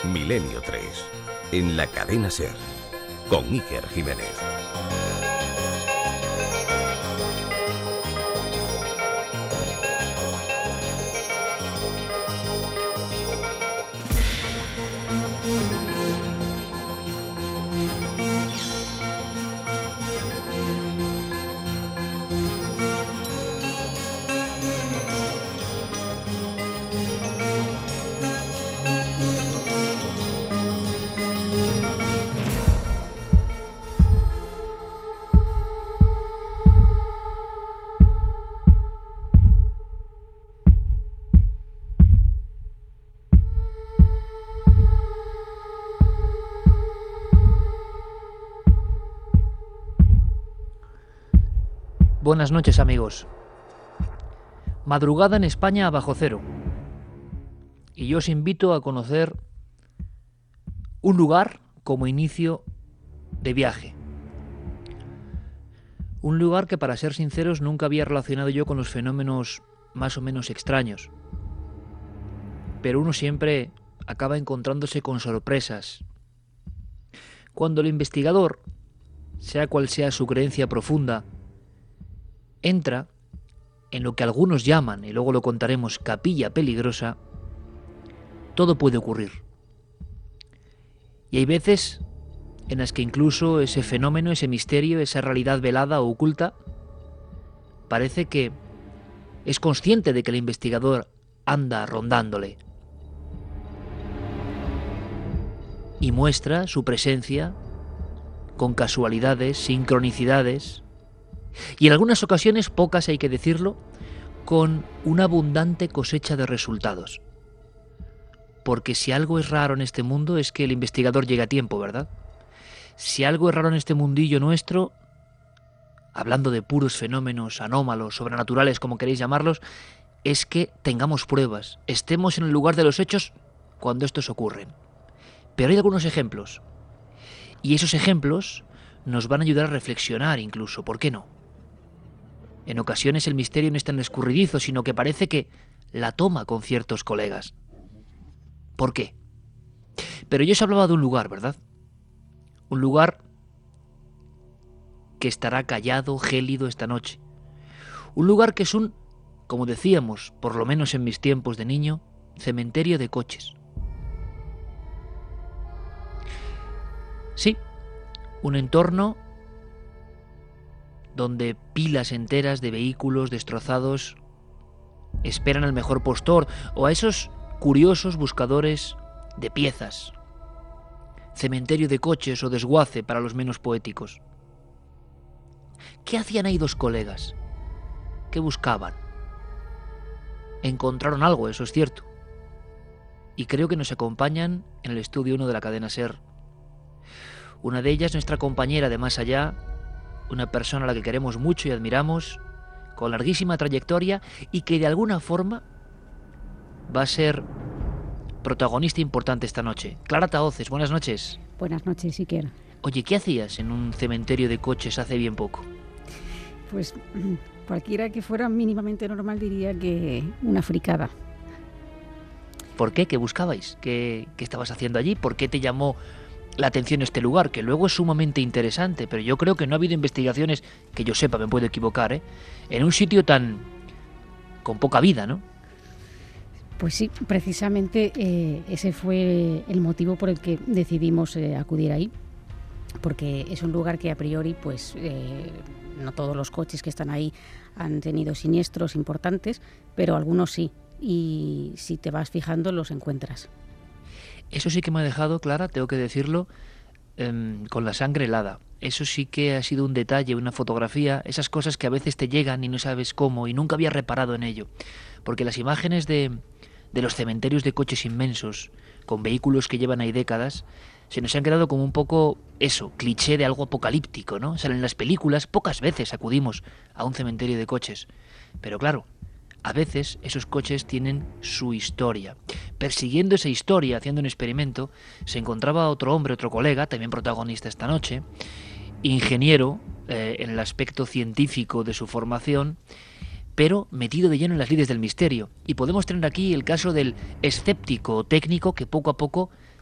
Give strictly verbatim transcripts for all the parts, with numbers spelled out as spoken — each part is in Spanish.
Milenio tres, en la cadena SER, con Iker Jiménez. Buenas noches, amigos. Madrugada en España bajo cero. Y yo os invito a conocer un lugar como inicio de viaje. Un lugar que, para ser sinceros, nunca había relacionado yo con los fenómenos más o menos extraños. Pero uno siempre acaba encontrándose con sorpresas. Cuando el investigador, sea cual sea su creencia profunda, entra en lo que algunos llaman, y luego lo contaremos, capilla peligrosa, todo puede ocurrir. Y hay veces en las que incluso ese fenómeno, ese misterio, esa realidad velada o oculta, parece que es consciente de que el investigador anda rondándole. Y muestra su presencia con casualidades, sincronicidades, y en algunas ocasiones, pocas hay que decirlo, con una abundante cosecha de resultados. Porque si algo es raro en este mundo es que el investigador llegue a tiempo, ¿verdad? Si algo es raro en este mundillo nuestro, hablando de puros fenómenos anómalos, sobrenaturales, como queréis llamarlos, es que tengamos pruebas, estemos en el lugar de los hechos cuando estos ocurren. Pero hay algunos ejemplos, y esos ejemplos nos van a ayudar a reflexionar incluso, ¿por qué no? En ocasiones el misterio no es tan escurridizo, sino que parece que la toma con ciertos colegas. ¿Por qué? Pero yo os hablaba de un lugar, ¿verdad? Un lugar que estará callado, gélido esta noche. Un lugar que es un, como decíamos, por lo menos en mis tiempos de niño, cementerio de coches. Sí, un entorno donde pilas enteras de vehículos destrozados esperan al mejor postor o a esos curiosos buscadores de piezas. Cementerio de coches o desguace para los menos poéticos. ¿Qué hacían ahí dos colegas? ¿Qué buscaban? Encontraron algo, eso es cierto. Y creo que nos acompañan en el estudio uno de la cadena SER. Una de ellas, nuestra compañera de Más Allá, una persona a la que queremos mucho y admiramos, con larguísima trayectoria y que de alguna forma va a ser protagonista importante esta noche. Clara Tahoces, buenas noches. Buenas noches, Iker. Oye, ¿qué hacías en un cementerio de coches hace bien poco? Pues cualquiera que fuera mínimamente normal diría que una fricada. ¿Por qué? ¿Qué buscabais? ¿Qué, qué estabas haciendo allí? ¿Por qué te llamó la atención este lugar? Que luego es sumamente interesante, pero yo creo que no ha habido investigaciones, que yo sepa, me puedo equivocar, ¿eh? En un sitio tan con poca vida, ¿no? Pues sí, precisamente eh, ese fue el motivo por el que decidimos eh, acudir ahí, porque es un lugar que a priori, pues eh, no todos los coches que están ahí han tenido siniestros importantes, pero algunos sí, y si te vas fijando los encuentras. Eso sí que me ha dejado, Clara, tengo que decirlo, eh, con la sangre helada. Eso sí que ha sido un detalle, una fotografía, esas cosas que a veces te llegan y no sabes cómo, y nunca había reparado en ello. Porque las imágenes de, de los cementerios de coches inmensos, con vehículos que llevan ahí décadas, se nos han quedado como un poco eso, cliché de algo apocalíptico, ¿no? Salen las películas, pocas veces acudimos a un cementerio de coches. Pero claro, a veces esos coches tienen su historia. Persiguiendo esa historia, haciendo un experimento, se encontraba otro hombre, otro colega, también protagonista esta noche, ingeniero eh, en el aspecto científico de su formación, pero metido de lleno en las lides del misterio. Y podemos tener aquí el caso del escéptico técnico que poco a poco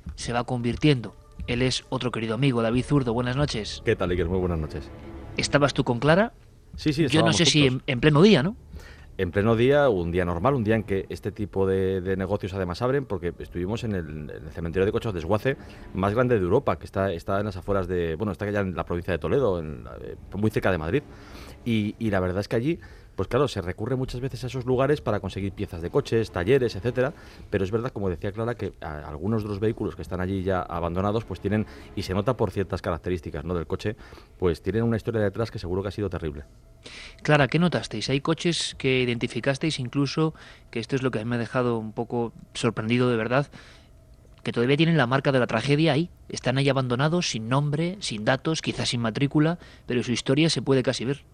se va convirtiendo. Él es otro querido amigo, David Zurdo. Buenas noches. ¿Qué tal, Iker? Muy buenas noches. ¿Estabas tú con Clara? Sí, sí, Yo no sé juntos. si en, en pleno día, ¿no? En pleno día, un día normal, un día en que este tipo de, de negocios además abren, porque estuvimos en el, en el cementerio de Coches de Desguace más grande de Europa, que está, está en las afueras de, bueno, está ya en la provincia de Toledo, en, eh, muy cerca de Madrid. Y, y la verdad es que allí, pues claro, se recurre muchas veces a esos lugares para conseguir piezas de coches, talleres, etcétera, pero es verdad, como decía Clara, que a, algunos de los vehículos que están allí ya abandonados, pues tienen, y se nota por ciertas características, ¿no?, del coche, pues tienen una historia detrás que seguro que ha sido terrible. Clara, ¿qué notasteis? Hay coches que identificasteis incluso, que esto es lo que me ha dejado un poco sorprendido de verdad, que todavía tienen la marca de la tragedia ahí. Están ahí abandonados, sin nombre, sin datos, quizás sin matrícula, pero su historia se puede casi ver.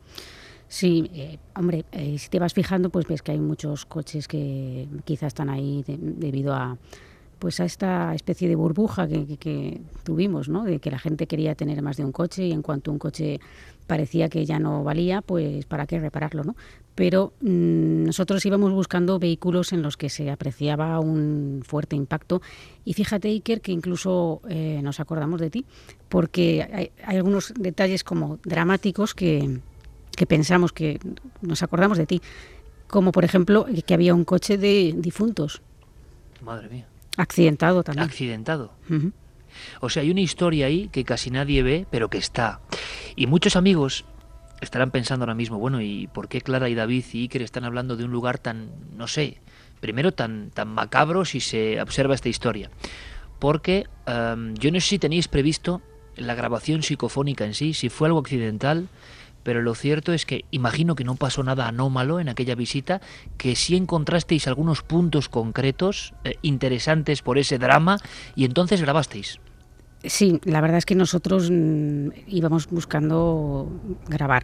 Sí, eh, hombre, eh, si te vas fijando, pues ves que hay muchos coches que quizás están ahí de, debido a pues a esta especie de burbuja que, que, que tuvimos, ¿no? De que la gente quería tener más de un coche y en cuanto un coche parecía que ya no valía, pues para qué repararlo, ¿no? Pero mmm, nosotros íbamos buscando vehículos en los que se apreciaba un fuerte impacto y fíjate, Iker, que incluso eh, nos acordamos de ti, porque hay, hay algunos detalles como dramáticos que, que pensamos que nos acordamos de ti, como por ejemplo que había un coche de difuntos. Madre mía. Accidentado también. Accidentado. Uh-huh. O sea, hay una historia ahí que casi nadie ve, pero que está. Y muchos amigos estarán pensando ahora mismo, bueno, ¿y por qué Clara y David y Iker están hablando de un lugar tan, no sé, primero tan, tan macabro si se observa esta historia? Porque um, yo no sé si tenéis previsto la grabación psicofónica en sí, si fue algo accidental, pero lo cierto es que imagino que no pasó nada anómalo en aquella visita, que sí encontrasteis algunos puntos concretos eh, interesantes por ese drama y entonces grabasteis. Sí, la verdad es que nosotros mmm, íbamos buscando grabar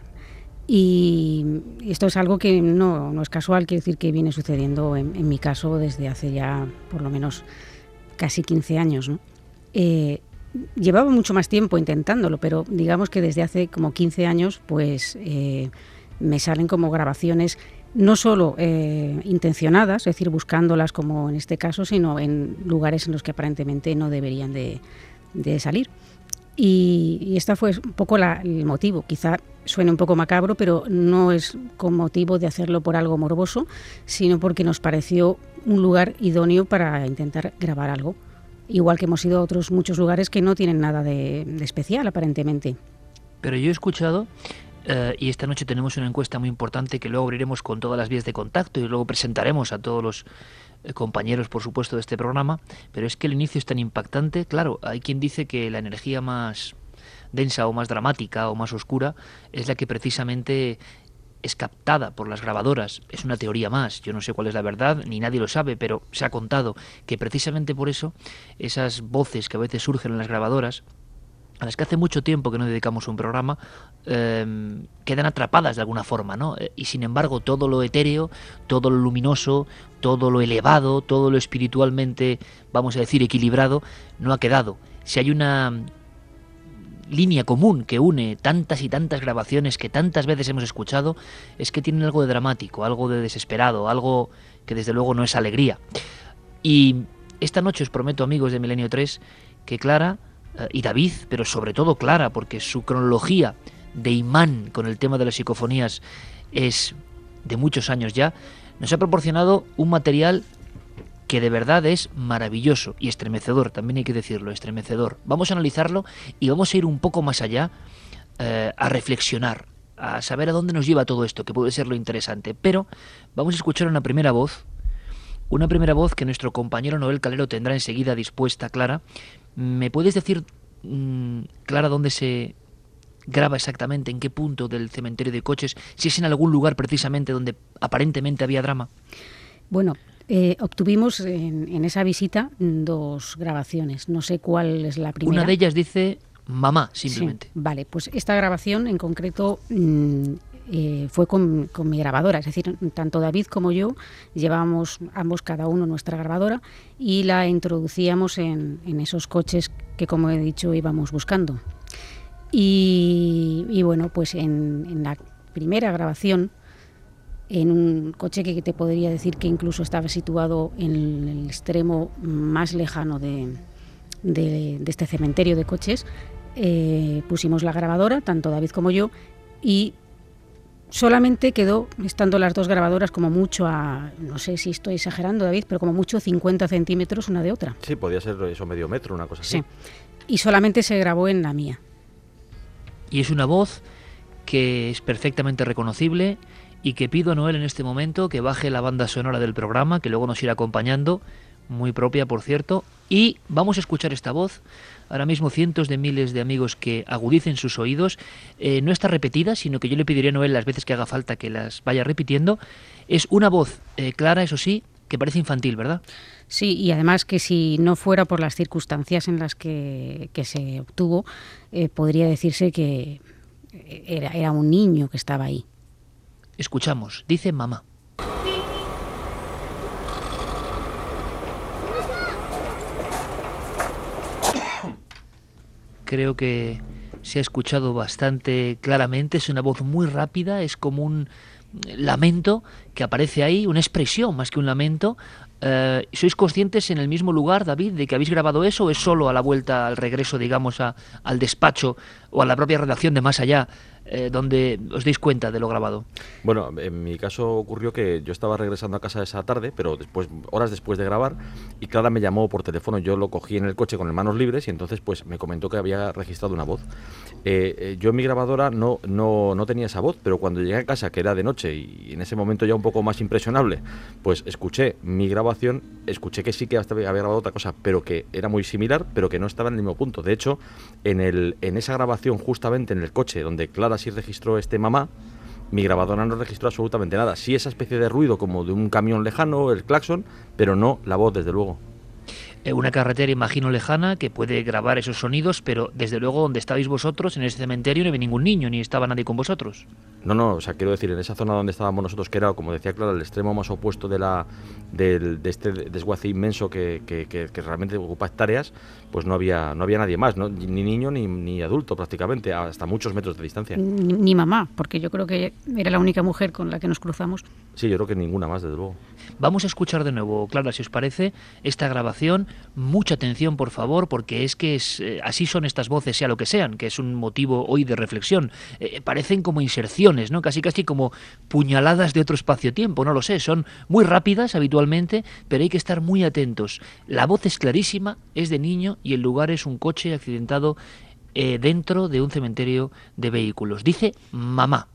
y esto es algo que no, no es casual, quiere decir que viene sucediendo en, en mi caso desde hace ya por lo menos casi quince años, ¿no? Eh, Llevaba mucho más tiempo intentándolo, pero digamos que desde hace como quince años pues eh, me salen como grabaciones no solo eh, intencionadas, es decir, buscándolas como en este caso, sino en lugares en los que aparentemente no deberían de, de salir. Y, y este fue un poco la, el motivo. Quizá suene un poco macabro, pero no es con motivo de hacerlo por algo morboso, sino porque nos pareció un lugar idóneo para intentar grabar algo. Igual que hemos ido a otros muchos lugares que no tienen nada de, de especial, aparentemente. Pero yo he escuchado, eh, y esta noche tenemos una encuesta muy importante que luego abriremos con todas las vías de contacto y luego presentaremos a todos los eh, compañeros, por supuesto, de este programa, pero es que el inicio es tan impactante. Claro, hay quien dice que la energía más densa o más dramática o más oscura es la que precisamente es captada por las grabadoras. Es una teoría más, yo no sé cuál es la verdad, ni nadie lo sabe, pero se ha contado que precisamente por eso esas voces que a veces surgen en las grabadoras, a las que hace mucho tiempo que no dedicamos un programa, eh, quedan atrapadas de alguna forma, ¿no? Y sin embargo todo lo etéreo, todo lo luminoso, todo lo elevado, todo lo espiritualmente, vamos a decir, equilibrado, no ha quedado. Si hay una línea común que une tantas y tantas grabaciones que tantas veces hemos escuchado, es que tienen algo de dramático, algo de desesperado, algo que desde luego no es alegría. Y esta noche os prometo, amigos de Milenio tres, que Clara eh, y David, pero sobre todo Clara, porque su cronología de imán con el tema de las psicofonías es de muchos años ya, nos ha proporcionado un material que de verdad es maravilloso y estremecedor, también hay que decirlo, estremecedor. Vamos a analizarlo y vamos a ir un poco más allá, eh, a reflexionar, a saber a dónde nos lleva todo esto, que puede ser lo interesante. Pero vamos a escuchar una primera voz, una primera voz que nuestro compañero Noel Calero tendrá enseguida dispuesta, Clara. ¿Me puedes decir, mmm, Clara, dónde se graba exactamente, en qué punto del cementerio de coches, si es en algún lugar precisamente donde aparentemente había drama? Bueno, Eh, obtuvimos en, en esa visita dos grabaciones. No sé cuál es la primera. Una de ellas dice mamá, simplemente. Sí, vale, pues esta grabación en concreto mmm, eh, fue con, con mi grabadora. Es decir, tanto David como yo llevábamos ambos cada uno nuestra grabadora y la introducíamos en, en esos coches que, como he dicho, íbamos buscando. Y, y bueno, pues en, en la primera grabación, en un coche que te podría decir que incluso estaba situado en el extremo más lejano de, de, de este cementerio de coches, eh, pusimos la grabadora, tanto David como yo, y solamente quedó, estando las dos grabadoras como mucho a, no sé si estoy exagerando, David, pero como mucho cincuenta centímetros una de otra. Sí, podía ser eso, medio metro, una cosa así. Sí, y solamente se grabó en la mía. Y es una voz que es perfectamente reconocible y que pido a Noel en este momento que baje la banda sonora del programa, que luego nos irá acompañando, muy propia, por cierto, y vamos a escuchar esta voz. Ahora mismo cientos de miles de amigos que agudicen sus oídos. Eh, no está repetida, sino que yo le pediría a Noel las veces que haga falta que las vaya repitiendo. Es una voz eh, clara, eso sí, que parece infantil, ¿verdad? Sí, y además que si no fuera por las circunstancias en las que, que se obtuvo, eh, podría decirse que era, era un niño que estaba ahí. Escuchamos, dice mamá. Creo que se ha escuchado bastante claramente, es una voz muy rápida, es como un lamento que aparece ahí, una expresión más que un lamento. Eh, ¿Sois conscientes en el mismo lugar, David, de que habéis grabado eso o es solo a la vuelta, al regreso, digamos, a, al despacho o a la propia redacción de Más Allá, eh, donde os deis cuenta de lo grabado? Bueno, en mi caso ocurrió que yo estaba regresando a casa esa tarde, pero después, horas después de grabar, y Clara me llamó por teléfono. Yo lo cogí en el coche con las manos libres y entonces pues me comentó que había registrado una voz. Eh, eh, yo en mi grabadora no, no, no tenía esa voz, pero cuando llegué a casa, que era de noche y en ese momento ya un poco más impresionable, pues escuché mi grabación, escuché que sí que hasta había grabado otra cosa, pero que era muy similar, pero que no estaba en el mismo punto. De hecho, en, el, en esa grabación, justamente en el coche donde Clara sí registró este mamá, mi grabadora no registró absolutamente nada. Sí esa especie de ruido como de un camión lejano, el claxon, pero no la voz, desde luego. Una carretera, imagino, lejana, que puede grabar esos sonidos, pero desde luego donde estabais vosotros, en ese cementerio, no había ningún niño, ni estaba nadie con vosotros. No, no, o sea, quiero decir, en esa zona donde estábamos nosotros, que era, como decía Clara, el extremo más opuesto de la del, de este desguace inmenso que, que, que, que realmente ocupa hectáreas, pues no había no había nadie más, ¿no? Ni niño ni, ni adulto prácticamente, hasta muchos metros de distancia. Ni, ni mamá, porque yo creo que era la única mujer con la que nos cruzamos. Sí, yo creo que ninguna más, desde luego. Vamos a escuchar de nuevo, Clara, si os parece, esta grabación. Mucha atención, por favor, porque es que es, eh, así son estas voces, sea lo que sean, que es un motivo hoy de reflexión. Eh, parecen como inserciones, ¿no? Casi casi como puñaladas de otro espacio-tiempo, no lo sé. Son muy rápidas habitualmente, pero hay que estar muy atentos. La voz es clarísima, es de niño y el lugar es un coche accidentado eh, dentro de un cementerio de vehículos. Dice mamá.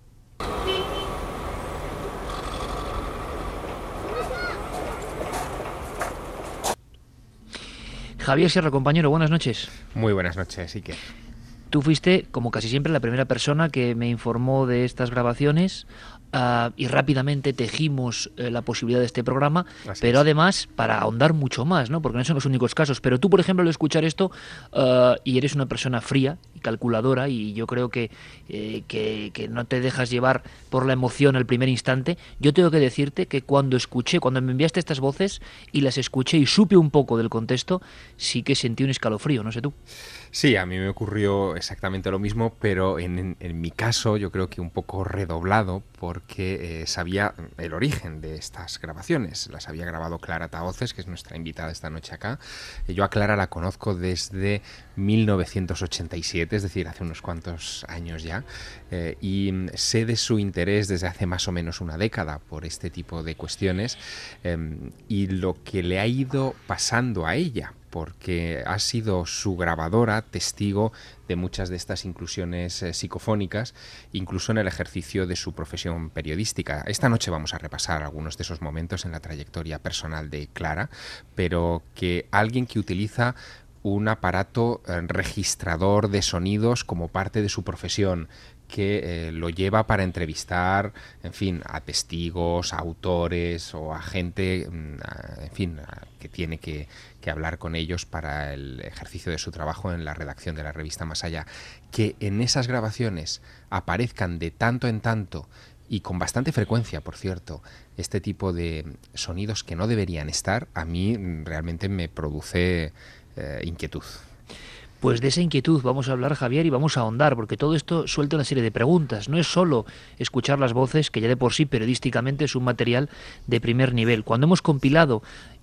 Javier Sierra, compañero, buenas noches. Muy buenas noches, Iker. Tú fuiste, como casi siempre, la primera persona que me informó de estas grabaciones uh, y rápidamente tejimos uh, la posibilidad de este programa, Así pero es. Además para ahondar mucho más, ¿no? Porque no son los únicos casos. Pero tú, por ejemplo, al escuchar esto, uh, y eres una persona fría y calculadora, y yo creo que, eh, que, que no te dejas llevar por la emoción al primer instante, yo tengo que decirte que cuando escuché, cuando me enviaste estas voces y las escuché y supe un poco del contexto, sí que sentí un escalofrío, no sé tú. Sí, a mí me ocurrió exactamente lo mismo, pero en, en, en mi caso yo creo que un poco redoblado, porque eh, sabía el origen de estas grabaciones. Las había grabado Clara Tahoces, que es nuestra invitada esta noche acá. Yo a Clara la conozco desde mil novecientos ochenta y siete, es decir, hace unos cuantos años ya, eh, y sé de su interés desde hace más o menos una década por este tipo de cuestiones, eh, y lo que le ha ido pasando a ella, porque ha sido su grabadora testigo de muchas de estas inclusiones eh, psicofónicas, incluso en el ejercicio de su profesión periodística. Esta noche vamos a repasar algunos de esos momentos en la trayectoria personal de Clara, pero que alguien que utiliza un aparato eh, registrador de sonidos como parte de su profesión, que eh, lo lleva para entrevistar, en fin, a testigos, a autores o a gente, a, en fin, a, que tiene que, que hablar con ellos para el ejercicio de su trabajo en la redacción de la revista Más Allá, que en esas grabaciones aparezcan de tanto en tanto y con bastante frecuencia, por cierto, este tipo de sonidos que no deberían estar, a mí realmente me produce eh, inquietud. Pues de esa inquietud vamos a hablar, Javier, y vamos a ahondar, porque todo esto suelta una serie de preguntas. No es solo escuchar las voces, que ya de por sí periodísticamente es un material de primer nivel. Cuando hemos compilado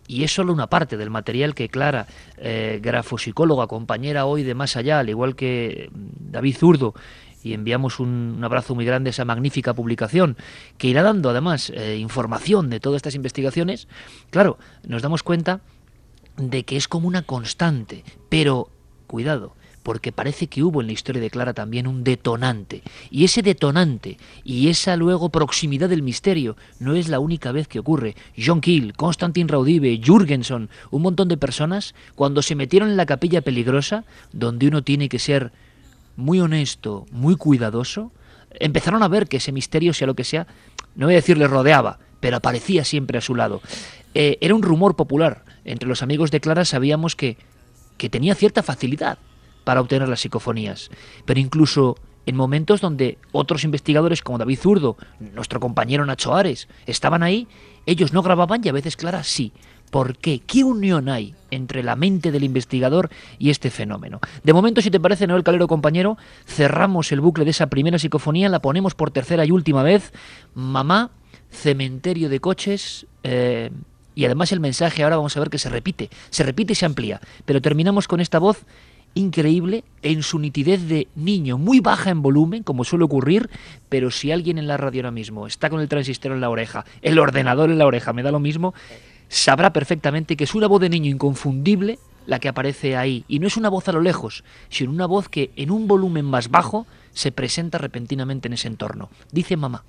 y es solo una parte del material que Clara, eh, grafopsicóloga, compañera hoy de Más Allá, al igual que David Zurdo, y enviamos un, un abrazo muy grande a esa magnífica publicación, que irá dando además eh, información de todas estas investigaciones. Claro, nos damos cuenta de que es como una constante, pero cuidado, porque parece que hubo en la historia de Clara también un detonante, y ese detonante y esa luego proximidad del misterio no es la única vez que ocurre. John Keel, Konstantin Raudive, Jürgenson, un montón de personas, cuando se metieron en la capilla peligrosa, donde uno tiene que ser muy honesto, muy cuidadoso, empezaron a ver que ese misterio, sea lo que sea, no voy a decir le rodeaba, pero aparecía siempre a su lado. Eh, era un rumor popular. Entre los amigos de Clara sabíamos que, que tenía cierta facilidad para obtener las psicofonías, pero incluso en momentos donde otros investigadores como David Zurdo, nuestro compañero Nacho Ares, estaban ahí, ellos no grababan y a veces Clara sí. ¿Por qué? ¿Qué unión hay entre la mente del investigador y este fenómeno? De momento, si te parece, Noel Calero, compañero, cerramos el bucle de esa primera psicofonía, la ponemos por tercera y última vez. Mamá, cementerio de coches, eh, y además el mensaje ahora vamos a ver que se repite, se repite y se amplía, pero terminamos con esta voz increíble en su nitidez de niño, muy baja en volumen, como suele ocurrir, pero si alguien en la radio ahora mismo está con el transistor en la oreja, el ordenador en la oreja, me da lo mismo, sabrá perfectamente que es una voz de niño inconfundible la que aparece ahí, y no es una voz a lo lejos, sino una voz que en un volumen más bajo se presenta repentinamente en ese entorno. Dice mamá.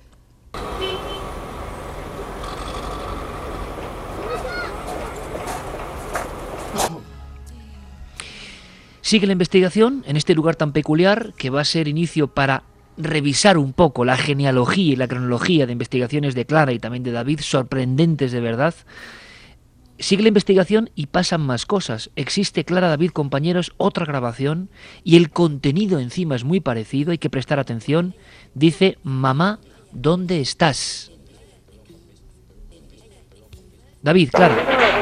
Sigue la investigación en este lugar tan peculiar que va a ser inicio para revisar un poco la genealogía y la cronología de investigaciones de Clara y también de David, sorprendentes de verdad. Sigue la investigación y pasan más cosas. Existe, Clara, David, compañeros, otra grabación y el contenido encima es muy parecido, hay que prestar atención. Dice, mamá, ¿dónde estás? David, Clara.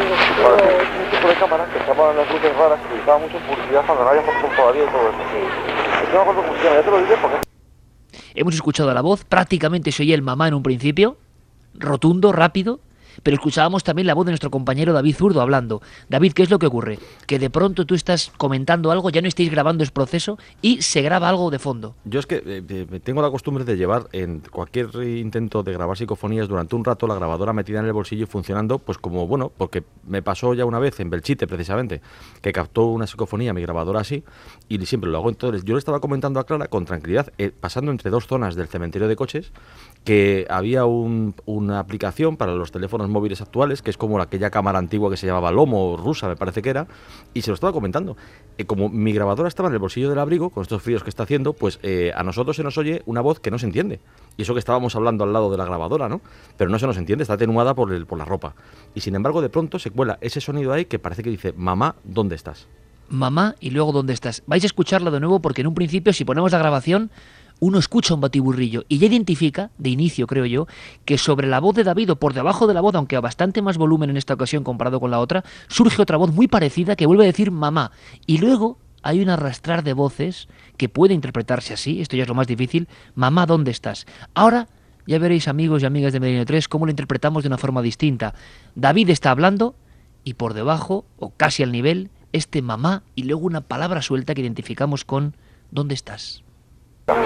tipo de cámara que se llaman las luces raras que utilizaban mucho en publicidad cuando no había fotos todavía y todo eso. Yo no me acuerdo cómo se llama, ya te lo diré porque... Hemos escuchado la voz, prácticamente se oía el mamá en un principio, rotundo, rápido, pero escuchábamos también la voz de nuestro compañero David Zurdo hablando. David, ¿qué es lo que ocurre? Que de pronto tú estás comentando algo, ya no estáis grabando el proceso y se graba algo de fondo. Yo es que eh, tengo la costumbre de llevar en cualquier intento de grabar psicofonías durante un rato la grabadora metida en el bolsillo y funcionando, pues como, bueno, porque me pasó ya una vez en Belchite precisamente, que captó una psicofonía mi grabadora así y siempre lo hago. Entonces yo le estaba comentando a Clara con tranquilidad, eh, pasando entre dos zonas del cementerio de coches, que había un, una aplicación para los teléfonos móviles actuales, que es como aquella cámara antigua que se llamaba Lomo, rusa me parece que era, y se lo estaba comentando. Eh, como mi grabadora estaba en el bolsillo del abrigo, con estos fríos que está haciendo, pues eh, a nosotros se nos oye una voz que no se entiende. Y eso que estábamos hablando al lado de la grabadora, ¿no? Pero no se nos entiende, está atenuada por, el, por la ropa. Y sin embargo, de pronto se cuela ese sonido ahí que parece que dice, mamá, ¿dónde estás? Mamá y luego ¿dónde estás? Vais a escucharlo de nuevo porque en un principio, si ponemos la grabación, uno escucha un batiburrillo y ya identifica, de inicio creo yo, que sobre la voz de David o por debajo de la voz, aunque a bastante más volumen en esta ocasión comparado con la otra, surge otra voz muy parecida que vuelve a decir mamá. Y luego hay un arrastrar de voces que puede interpretarse así, esto ya es lo más difícil, mamá, ¿dónde estás? Ahora ya veréis, amigos y amigas de Milenio tres, cómo lo interpretamos de una forma distinta. David está hablando y por debajo, o casi al nivel, este mamá y luego una palabra suelta que identificamos con ¿dónde estás? Bueno,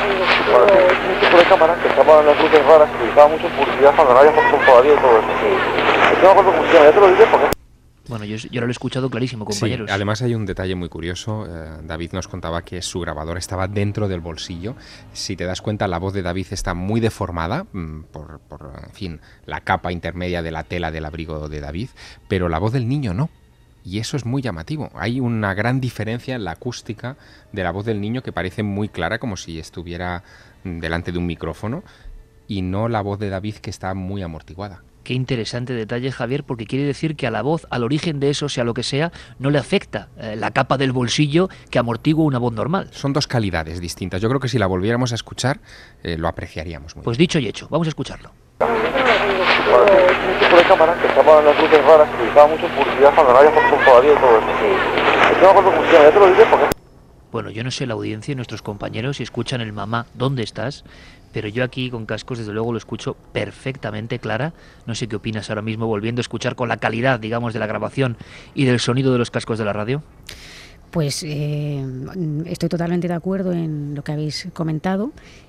un tipo de cámara que se llaman las luces raras que utilizaban mucho en publicidad cuando no había fotos todavía y todo eso. Yo no me acuerdo cómo se llama, ya te lo diré porque... Bueno, yo, yo lo he escuchado clarísimo, compañeros. Sí, además hay un detalle muy curioso. Eh, David nos contaba que su grabadora estaba dentro del bolsillo. Si te das cuenta, la voz de David está muy deformada mmm, por, por, en fin, la capa intermedia de la tela del abrigo de David, pero la voz del niño no. Y eso es muy llamativo. Hay una gran diferencia en la acústica de la voz del niño que parece muy clara, como si estuviera delante de un micrófono, y no la voz de David, que está muy amortiguada. Qué interesante detalle, Javier, porque quiere decir que a la voz, al origen de eso, sea lo que sea, no le afecta eh, la capa del bolsillo que amortigua una voz normal. Son dos calidades distintas. Yo creo que si la volviéramos a escuchar, eh, lo apreciaríamos muy Pues bien. dicho y hecho, vamos a escucharlo. Bueno, un tipo de cámara que se llaman las luces raras que utilizaban mucho en publicidad cuando no había fotos todavía y todo eso. Yo no me acuerdo cómo se llama, ya te lo diré porque... Bueno, yo no sé la audiencia y nuestros compañeros si escuchan el mamá, ¿dónde estás? pero yo aquí con cascos desde luego lo escucho perfectamente. Clara, no sé qué opinas ahora mismo volviendo a escuchar con la calidad, digamos, de la grabación y del sonido de los cascos de la radio. Pues eh, estoy totalmente de acuerdo en lo que habéis comentado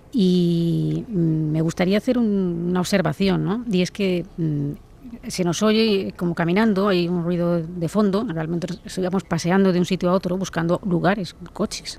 y me gustaría hacer un, una observación, ¿no? Y es que mm, se nos oye como caminando, hay un ruido de fondo, realmente estamos paseando de un sitio a otro buscando lugares, coches.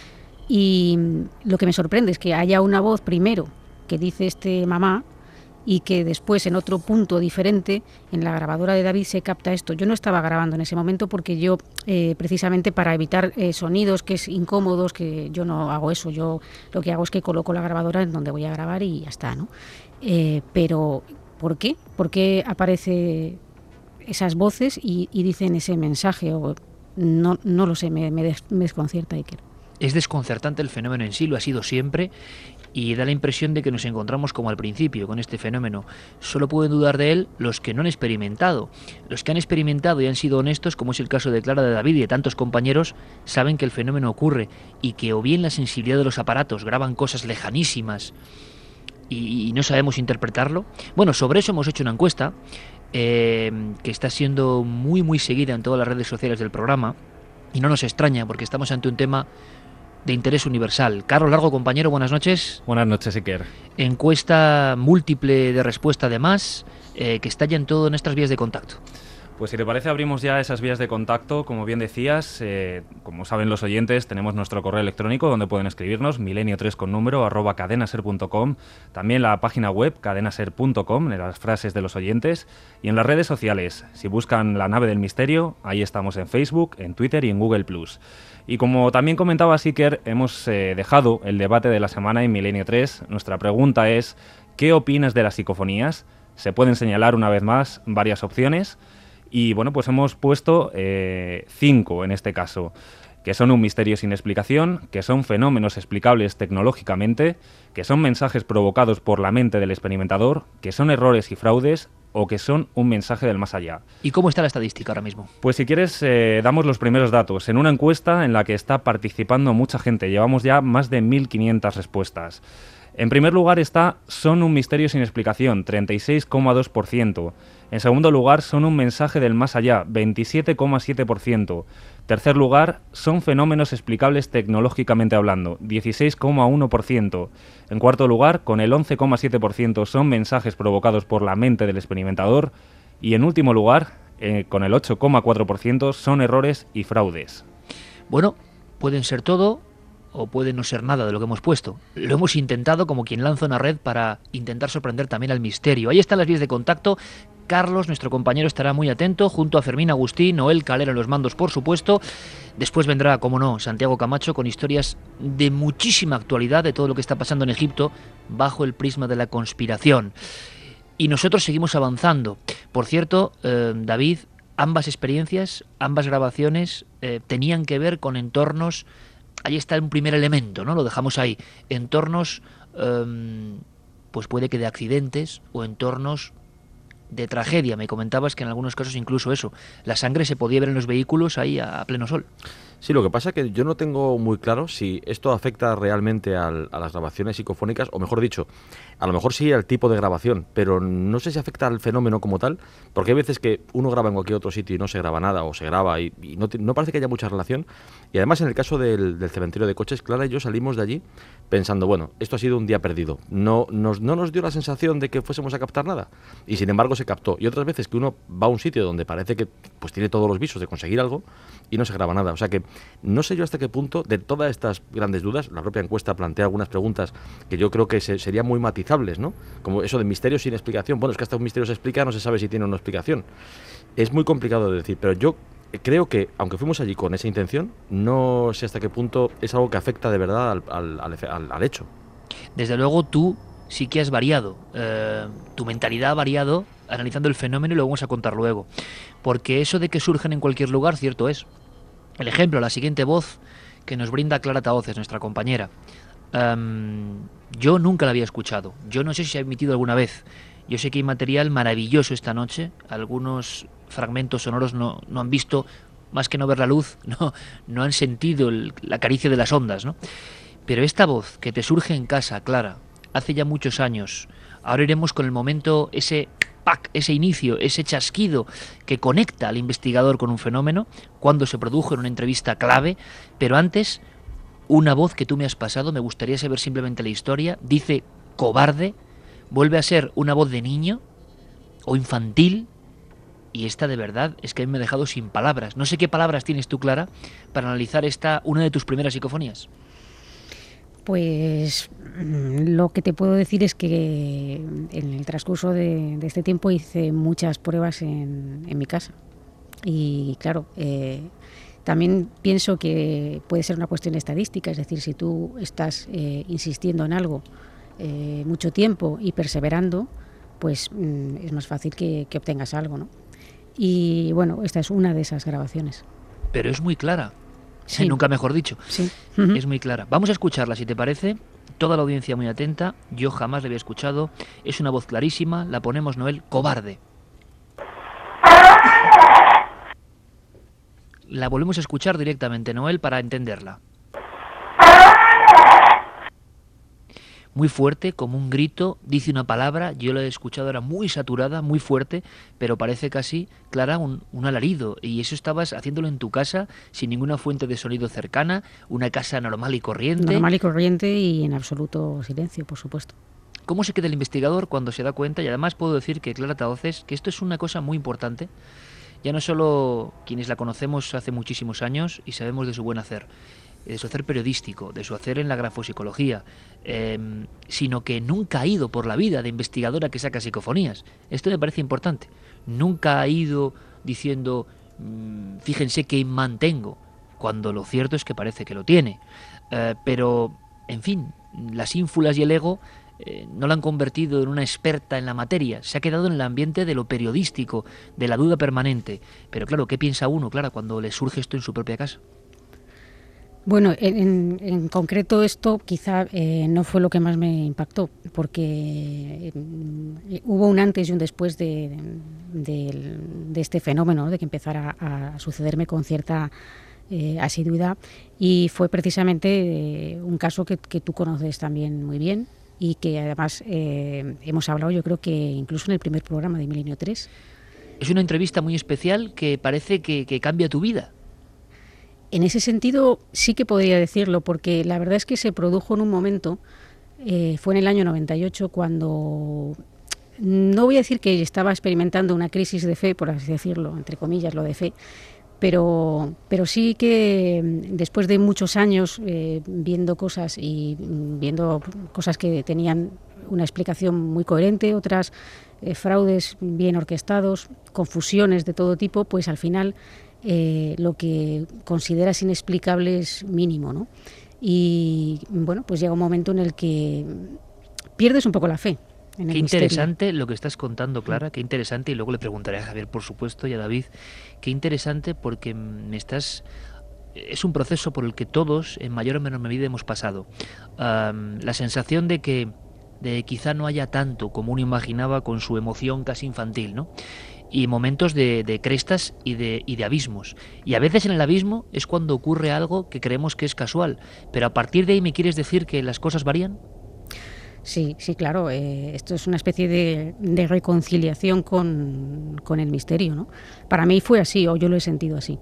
Y lo que me sorprende es que haya una voz primero que dice este mamá y que después en otro punto diferente en la grabadora de David se capta esto. Yo no estaba grabando en ese momento porque yo eh, precisamente para evitar eh, sonidos que es incómodos, que yo no hago eso, yo lo que hago es que coloco la grabadora en donde voy a grabar y ya está, ¿no? Eh, pero ¿por qué? ¿Por qué aparece esas voces y, y dicen ese mensaje? O, no, no lo sé, me, me, des, me desconcierta, Iker. Es desconcertante el fenómeno en sí, lo ha sido siempre, y da la impresión de que nos encontramos como al principio con este fenómeno. Solo pueden dudar de él los que no han experimentado. Los que han experimentado y han sido honestos, como es el caso de Clara, de David y de tantos compañeros, saben que el fenómeno ocurre y que o bien la sensibilidad de los aparatos graban cosas lejanísimas y, y no sabemos interpretarlo. Bueno, sobre eso hemos hecho una encuesta eh, que está siendo muy muy seguida en todas las redes sociales del programa, y no nos extraña porque estamos ante un tema de interés universal. Carlos Largo, compañero, buenas noches. Buenas noches, Iker. Encuesta múltiple de respuesta, además, eh, que está ya en todo en nuestras vías de contacto. Pues si te parece, abrimos ya esas vías de contacto. Como bien decías, eh, como saben los oyentes, tenemos nuestro correo electrónico donde pueden escribirnos, milenio tres con número, arroba cadenaser punto com. También la página web, cadenaser punto com, en las frases de los oyentes. Y en las redes sociales, si buscan La Nave del Misterio, ahí estamos en Facebook, en Twitter y en Google plus. Y como también comentaba Iker, hemos eh, dejado el debate de la semana en Milenio tres. Nuestra pregunta es, ¿qué opinas de las psicofonías? Se pueden señalar una vez más varias opciones. Y bueno, pues hemos puesto eh, cinco en este caso, que son un misterio sin explicación, que son fenómenos explicables tecnológicamente, que son mensajes provocados por la mente del experimentador, que son errores y fraudes, o que son un mensaje del más allá. ¿Y cómo está la estadística ahora mismo? Pues si quieres, eh, damos los primeros datos. En una encuesta en la que está participando mucha gente, llevamos ya más de mil quinientas respuestas. En primer lugar está son un misterio sin explicación, treinta y seis coma dos por ciento. En segundo lugar, son un mensaje del más allá, veintisiete coma siete por ciento. Tercer lugar, son fenómenos explicables tecnológicamente hablando, dieciséis coma uno por ciento. En cuarto lugar, con el once coma siete por ciento, son mensajes provocados por la mente del experimentador. Y en último lugar, eh, con el ocho coma cuatro por ciento, son errores y fraudes. Bueno, pueden ser todo o puede no ser nada de lo que hemos puesto. Lo hemos intentado como quien lanza una red para intentar sorprender también al misterio. Ahí están las vías de contacto. Carlos, nuestro compañero, estará muy atento, junto a Fermín Agustín, Noel Calero en los mandos, por supuesto. Después vendrá, como no, Santiago Camacho con historias de muchísima actualidad de todo lo que está pasando en Egipto bajo el prisma de la conspiración. Y nosotros seguimos avanzando. Por cierto, eh, David, ambas experiencias, ambas grabaciones eh, tenían que ver con entornos. Ahí está un primer elemento, ¿no? Lo dejamos ahí. Entornos, eh, pues puede que de accidentes o entornos de tragedia. Me comentabas que en algunos casos incluso eso, la sangre se podía ver en los vehículos ahí a, a pleno sol. Sí, lo que pasa es que yo no tengo muy claro si esto afecta realmente al, a las grabaciones psicofónicas, o mejor dicho, a lo mejor sí al tipo de grabación, pero no sé si afecta al fenómeno como tal, porque hay veces que uno graba en cualquier otro sitio y no se graba nada, o se graba y, y no, no parece que haya mucha relación. Y además en el caso del, del cementerio de coches, Clara y yo salimos de allí pensando, bueno, esto ha sido un día perdido. No nos, no nos dio la sensación de que fuésemos a captar nada, y sin embargo se captó. Y otras veces que uno va a un sitio donde parece que pues tiene todos los visos de conseguir algo y no se graba nada. O sea que no sé yo hasta qué punto, de todas estas grandes dudas, la propia encuesta plantea algunas preguntas que yo creo que se, serían muy matizables, ¿no? Como eso de misterio sin explicación. Bueno, es que hasta un misterio se explica, no se sabe si tiene una explicación. Es muy complicado de decir, pero yo creo que, aunque fuimos allí con esa intención, no sé hasta qué punto es algo que afecta de verdad al, al, al, al hecho. Desde luego tú sí que has variado, eh, tu mentalidad ha variado analizando el fenómeno y lo vamos a contar luego. Porque eso de que surgen en cualquier lugar, cierto es. El ejemplo, la siguiente voz que nos brinda Clara Tahoces, nuestra compañera. Um, yo nunca la había escuchado. Yo no sé si se ha emitido alguna vez. Yo sé que hay material maravilloso esta noche. Algunos fragmentos sonoros no, no han visto, más que no ver la luz, no, no han sentido el, la caricia de las ondas, ¿no? Pero esta voz que te surge en casa, Clara, hace ya muchos años. Ahora iremos con el momento, ese pack, ese inicio, ese chasquido que conecta al investigador con un fenómeno, cuando se produjo en una entrevista clave, pero antes, una voz que tú me has pasado, me gustaría saber simplemente la historia, dice cobarde, vuelve a ser una voz de niño o infantil, y esta de verdad es que a mí me ha dejado sin palabras. No sé qué palabras tienes tú, Clara, para analizar esta, una de tus primeras psicofonías. Pues lo que te puedo decir es que en el transcurso de, de este tiempo hice muchas pruebas en, en mi casa. Y claro, eh, también pienso que puede ser una cuestión estadística, es decir, si tú estás eh, insistiendo en algo eh, mucho tiempo y perseverando, pues mm, es más fácil que, que obtengas algo, ¿no? Y bueno, esta es una de esas grabaciones. Pero es muy clara. Sí. Nunca mejor dicho. Sí. Es muy clara. Vamos a escucharla, si te parece. Toda la audiencia muy atenta. Yo jamás la había escuchado. Es una voz clarísima. La ponemos, Noel. Cobarde. La volvemos a escuchar directamente, Noel, para entenderla. Muy fuerte, como un grito, dice una palabra, yo la he escuchado, era muy saturada, muy fuerte, pero parece casi, Clara, un, un alarido. Y eso estabas haciéndolo en tu casa, sin ninguna fuente de sonido cercana, una casa normal y corriente. Normal y corriente y en absoluto silencio, por supuesto. ¿Cómo se queda el investigador cuando se da cuenta? Y además puedo decir que Clara Tahoces, que esto es una cosa muy importante, ya no solo quienes la conocemos hace muchísimos años y sabemos de su buen hacer, de su hacer periodístico, de su hacer en la grafopsicología, eh, sino que nunca ha ido por la vida de investigadora que saca psicofonías. Esto me parece importante. Nunca ha ido diciendo, mmm, fíjense qué imán tengo, cuando lo cierto es que parece que lo tiene. Eh, pero, en fin, las ínfulas y el ego eh, no la han convertido en una experta en la materia. Se ha quedado en el ambiente de lo periodístico, de la duda permanente. Pero claro, ¿qué piensa uno, Clara, cuando le surge esto en su propia casa? Bueno, en, en concreto esto quizá eh, no fue lo que más me impactó, porque eh, hubo un antes y un después de, de, de este fenómeno, de que empezara a sucederme con cierta eh, asiduidad, y fue precisamente eh, un caso que, que tú conoces también muy bien y que además eh, hemos hablado, yo creo que incluso en el primer programa de Milenio tres. Es una entrevista muy especial que parece que, que cambia tu vida. En ese sentido sí que podría decirlo, porque la verdad es que se produjo en un momento, eh, fue en el año noventa y ocho, cuando no voy a decir que estaba experimentando una crisis de fe, por así decirlo, entre comillas lo de fe, pero, pero sí que después de muchos años eh, viendo cosas y viendo cosas que tenían una explicación muy coherente, otras eh, fraudes bien orquestados, confusiones de todo tipo, pues al final Eh, lo que consideras inexplicable es mínimo, ¿no? Y bueno, pues llega un momento en el que pierdes un poco la fe en el Qué misterio. interesante lo que estás contando, Clara, qué interesante, y luego le preguntaré a Javier, por supuesto, y a David, qué interesante porque me estás... Es un proceso por el que todos, en mayor o menor medida, hemos pasado. Um, la sensación de que de quizá no haya tanto como uno imaginaba con su emoción casi infantil, ¿no? Y momentos de, de crestas y de, y de abismos. Y a veces en el abismo es cuando ocurre algo que creemos que es casual. Pero a partir de ahí, ¿me quieres decir que las cosas varían? Sí, sí, claro. Eh, esto es una especie de, de reconciliación con, con el misterio, ¿no? Para mí fue así, o yo lo he sentido así.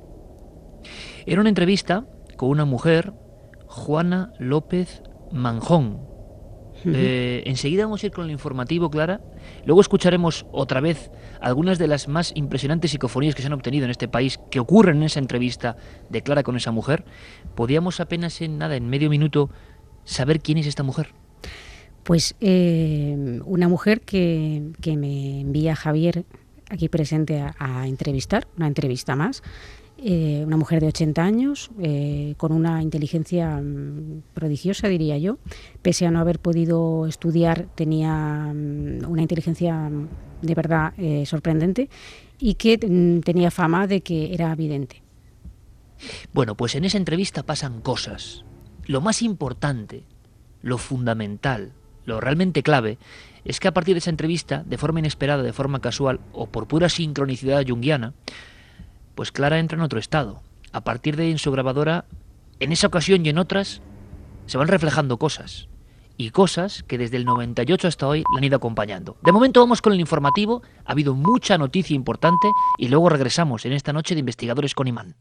Era una entrevista con una mujer, Juana López Manjón. Uh-huh. Eh, enseguida vamos a ir con el informativo, Clara. Luego escucharemos otra vez algunas de las más impresionantes psicofonías que se han obtenido en este país, que ocurren en esa entrevista de Clara con esa mujer. ¿Podíamos apenas en nada, en medio minuto, saber quién es esta mujer? Pues eh, una mujer que, que me envía Javier aquí presente a, a entrevistar, una entrevista más. Eh, una mujer de ochenta años, eh, con una inteligencia mmm, prodigiosa, diría yo. Pese a no haber podido estudiar, tenía mmm, una inteligencia mmm, de verdad eh, sorprendente, y que mmm, tenía fama de que era vidente. Bueno, pues en esa entrevista pasan cosas. Lo más importante, lo fundamental, lo realmente clave, es que a partir de esa entrevista, de forma inesperada, de forma casual, o por pura sincronicidad junguiana, pues Clara entra en otro estado. A partir de ahí, en su grabadora, en esa ocasión y en otras, se van reflejando cosas. y cosas que desde el noventa y ocho hasta hoy la han ido acompañando. De momento vamos con el informativo, ha habido mucha noticia importante y luego regresamos en esta noche de Investigadores con Imán.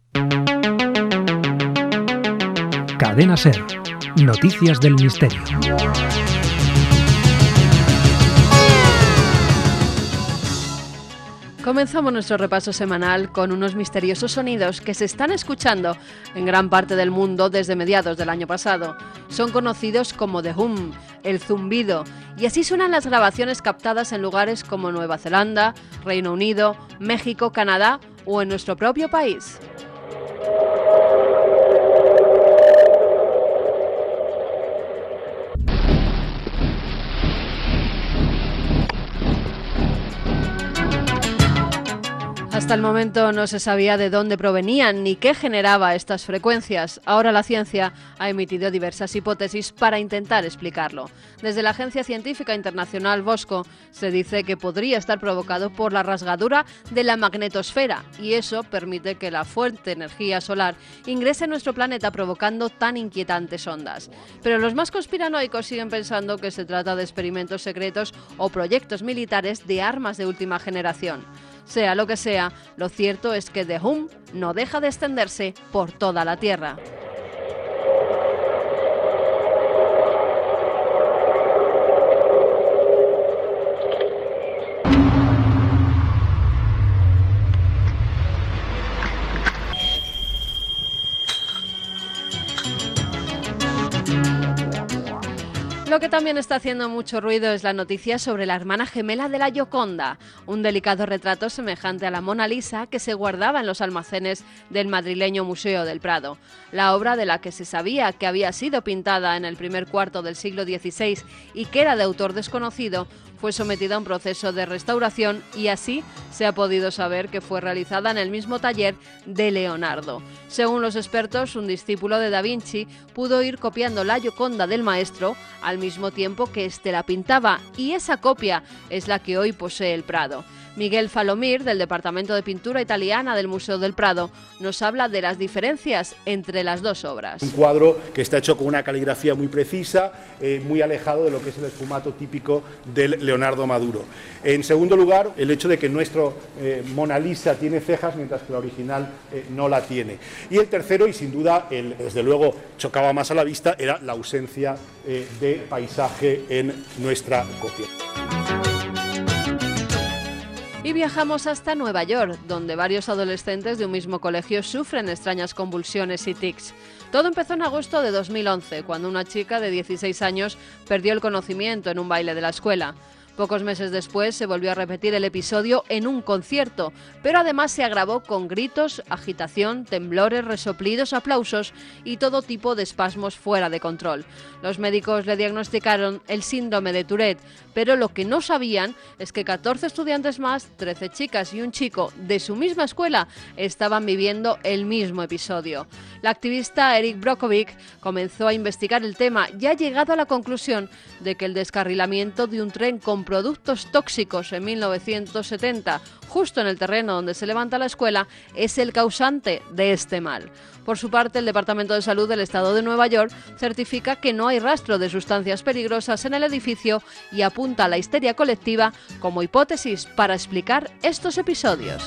Cadena SER. Noticias del misterio. Comenzamos nuestro repaso semanal con unos misteriosos sonidos que se están escuchando en gran parte del mundo desde mediados del año pasado. Son conocidos como The Hum, el zumbido, y así suenan las grabaciones captadas en lugares como Nueva Zelanda, Reino Unido, México, Canadá o en nuestro propio país. Hasta el momento no se sabía de dónde provenían ni qué generaba estas frecuencias. Ahora la ciencia ha emitido diversas hipótesis para intentar explicarlo. Desde la Agencia Científica Internacional Bosco se dice que podría estar provocado por la rasgadura de la magnetosfera y eso permite que la fuerte energía solar ingrese en nuestro planeta provocando tan inquietantes ondas. Pero los más conspiranoicos siguen pensando que se trata de experimentos secretos o proyectos militares de armas de última generación. Sea lo que sea, lo cierto es que The Hum no deja de extenderse por toda la Tierra. Lo que también está haciendo mucho ruido es la noticia sobre la hermana gemela de la Gioconda, un delicado retrato semejante a la Mona Lisa que se guardaba en los almacenes del madrileño Museo del Prado. La obra, de la que se sabía que había sido pintada en el primer cuarto del siglo dieciséis y que era de autor desconocido, fue sometida a un proceso de restauración y así se ha podido saber que fue realizada en el mismo taller de Leonardo. Según los expertos, un discípulo de Da Vinci pudo ir copiando la Gioconda del maestro al mismo tiempo que éste la pintaba y esa copia es la que hoy posee el Prado. Miguel Falomir, del Departamento de Pintura Italiana del Museo del Prado, nos habla de las diferencias entre las dos obras. Un cuadro que está hecho con una caligrafía muy precisa, eh, muy alejado de lo que es el esfumato típico del Leonardo Maduro. En segundo lugar, el hecho de que nuestro eh, Mona Lisa tiene cejas, mientras que la original eh, no la tiene. Y el tercero, y sin duda, el, desde luego chocaba más a la vista, era la ausencia eh, de paisaje en nuestra copia. Y viajamos hasta Nueva York, donde varios adolescentes de un mismo colegio sufren extrañas convulsiones y tics. Todo empezó en agosto de dos mil once, cuando una chica de dieciséis años perdió el conocimiento en un baile de la escuela. Pocos meses después se volvió a repetir el episodio en un concierto, pero además se agravó con gritos, agitación, temblores, resoplidos, aplausos y todo tipo de espasmos fuera de control. Los médicos le diagnosticaron el síndrome de Tourette, pero lo que no sabían es que catorce estudiantes más, trece chicas y un chico de su misma escuela estaban viviendo el mismo episodio. La activista Eric Brockovich comenzó a investigar el tema y ha llegado a la conclusión de que el descarrilamiento de un tren con productos tóxicos en mil novecientos setenta, justo en el terreno donde se levanta la escuela, es el causante de este mal. Por su parte, el Departamento de Salud del Estado de Nueva York certifica que no hay rastro de sustancias peligrosas en el edificio y apunta a la histeria colectiva como hipótesis para explicar estos episodios.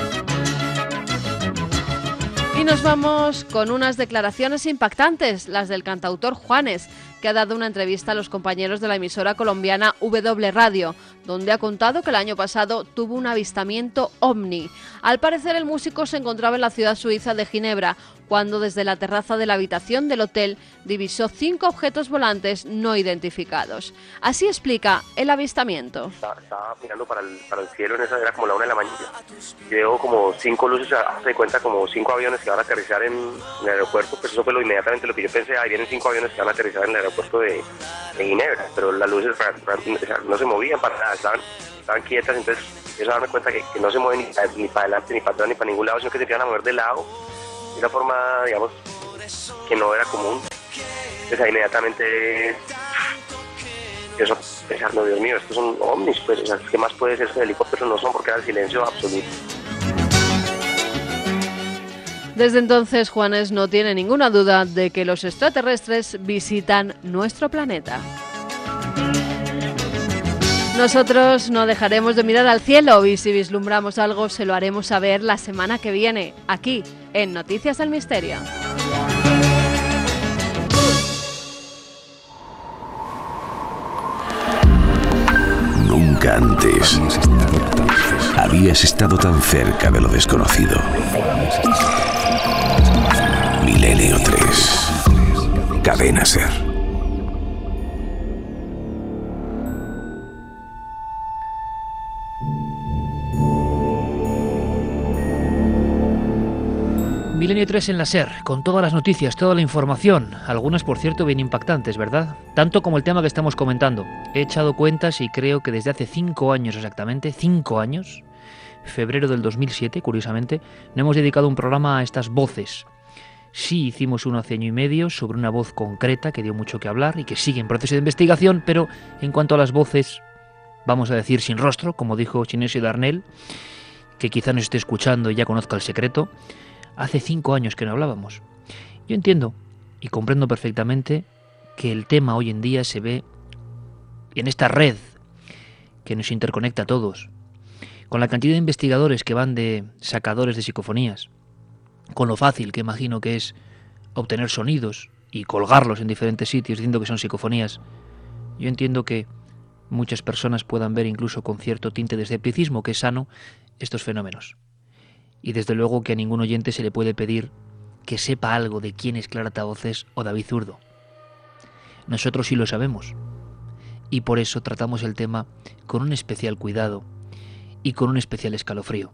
Y nos vamos con unas declaraciones impactantes, las del cantautor Juanes, que ha dado una entrevista a los compañeros de la emisora colombiana W Radio, donde ha contado que el año pasado tuvo un avistamiento ovni. Al parecer, el músico se encontraba en la ciudad suiza de Ginebra, cuando desde la terraza de la habitación del hotel divisó cinco objetos volantes no identificados. Así explica el avistamiento. Estaba, estaba mirando para el, para el cielo, en esa era como la una de la mañana. Y veo como cinco luces, se cuenta como cinco aviones que van a aterrizar en, en el aeropuerto, pues eso fue lo inmediatamente lo que yo pensé, ahí vienen cinco aviones que van a aterrizar en el aeropuerto de, de Ginebra, pero las luces no se movían para nada, estaban, estaban quietas, entonces eso darme cuenta que, que no se mueven ni, ni para adelante, ni para atrás, ni para ningún lado, sino que se iban a mover de lado, de una forma, digamos, que no era común. Entonces ahí inmediatamente eso, pensando, Dios mío, estos son ovnis, pues, o sea, ¿qué más puede ser? Esos helicópteros no son, porque era el silencio absoluto. Desde entonces, Juanes no tiene ninguna duda de que los extraterrestres visitan nuestro planeta. Nosotros no dejaremos de mirar al cielo y si vislumbramos algo se lo haremos saber la semana que viene, aquí, en Noticias del Misterio. Nunca antes habías estado tan cerca de lo desconocido. Milenio tres. Cadena Ser. Milenio tres en la Ser, con todas las noticias, toda la información, algunas por cierto bien impactantes, ¿verdad? Tanto como el tema que estamos comentando. He echado cuentas y creo que desde hace cinco años exactamente, cinco años, febrero del dos mil siete, curiosamente, no hemos dedicado un programa a estas voces. Sí hicimos uno hace año y medio sobre una voz concreta que dio mucho que hablar y que sigue en proceso de investigación, pero en cuanto a las voces, vamos a decir sin rostro, como dijo Sinesio Darnell, que quizá nos esté escuchando y ya conozca el secreto. Hace cinco años que no hablábamos. Yo entiendo y comprendo perfectamente que el tema hoy en día se ve en esta red que nos interconecta a todos, con la cantidad de investigadores que van de sacadores de psicofonías, con lo fácil que imagino que es obtener sonidos y colgarlos en diferentes sitios diciendo que son psicofonías. Yo entiendo que muchas personas puedan ver incluso con cierto tinte de escepticismo, que es sano, estos fenómenos. Y desde luego que a ningún oyente se le puede pedir que sepa algo de quién es Clara Tavoces o David Zurdo. Nosotros sí lo sabemos. Y por eso tratamos el tema con un especial cuidado y con un especial escalofrío.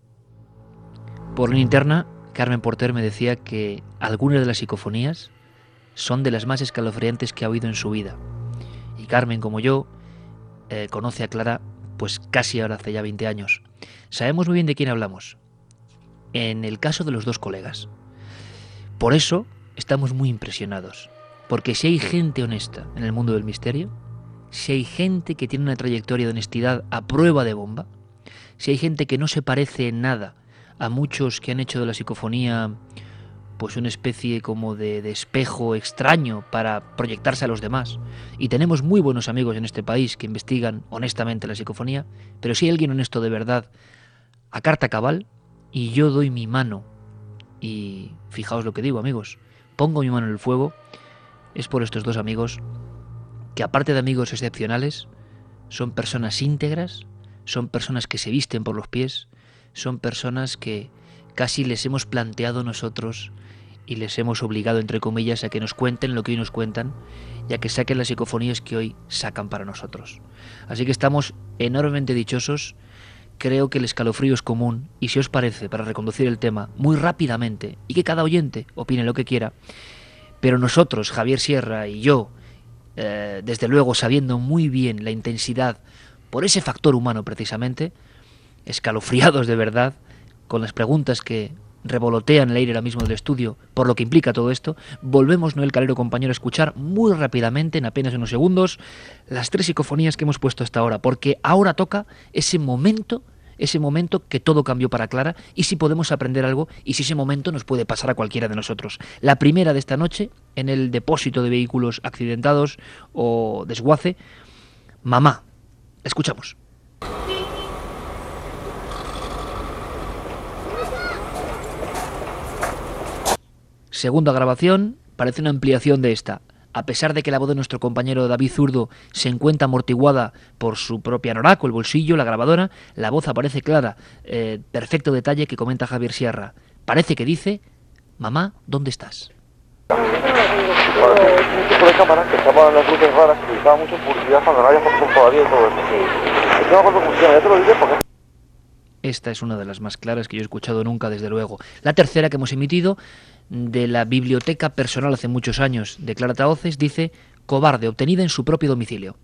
Por la interna, Carmen Porter me decía que algunas de las psicofonías son de las más escalofriantes que ha oído en su vida. Y Carmen, como yo, eh, conoce a Clara pues casi ahora hace ya veinte años. Sabemos muy bien de quién hablamos. En el caso de los dos colegas. Por eso estamos muy impresionados, porque si hay gente honesta en el mundo del misterio, si hay gente que tiene una trayectoria de honestidad a prueba de bomba, si hay gente que no se parece en nada a muchos que han hecho de la psicofonía pues una especie como de, de espejo extraño para proyectarse a los demás, y tenemos muy buenos amigos en este país que investigan honestamente la psicofonía, pero si hay alguien honesto de verdad, a carta cabal, y yo doy mi mano, y fijaos lo que digo, amigos, pongo mi mano en el fuego, es por estos dos amigos, que aparte de amigos excepcionales, son personas íntegras, son personas que se visten por los pies, son personas que casi les hemos planteado nosotros y les hemos obligado, entre comillas, a que nos cuenten lo que hoy nos cuentan y a que saquen las psicofonías que hoy sacan para nosotros. Así que estamos enormemente dichosos. Creo que el escalofrío es común y si os parece, para reconducir el tema muy rápidamente y que cada oyente opine lo que quiera, pero nosotros, Javier Sierra y yo, eh, desde luego sabiendo muy bien la intensidad por ese factor humano precisamente, escalofriados de verdad, con las preguntas que revolotean el aire ahora mismo del estudio por lo que implica todo esto, volvemos, Noel Calero, compañero, a escuchar muy rápidamente, en apenas unos segundos, las tres psicofonías que hemos puesto hasta ahora, porque ahora toca ese momento, ese momento que todo cambió para Clara, y si podemos aprender algo, y si ese momento nos puede pasar a cualquiera de nosotros. La primera de esta noche, en el depósito de vehículos accidentados o desguace, Mamá. Escuchamos. Segunda grabación, parece una ampliación de esta. A pesar de que la voz de nuestro compañero David Zurdo se encuentra amortiguada por su propia anoraco, el bolsillo, la grabadora, la voz aparece clara. Eh, perfecto detalle que comenta Javier Sierra. Parece que dice: mamá, ¿dónde estás? Un tipo de cámara que estaba en las luces raras, que utilizaba mucho en publicidad cuando no había fotos todavía y todo eso. Es que no me acuerdo cómo funciona, ya te lo diré porque... Esta es una de las más claras que yo he escuchado nunca, desde luego. La tercera que hemos emitido, de la biblioteca personal hace muchos años de Clara Tavoces, dice: cobarde, obtenida en su propio domicilio.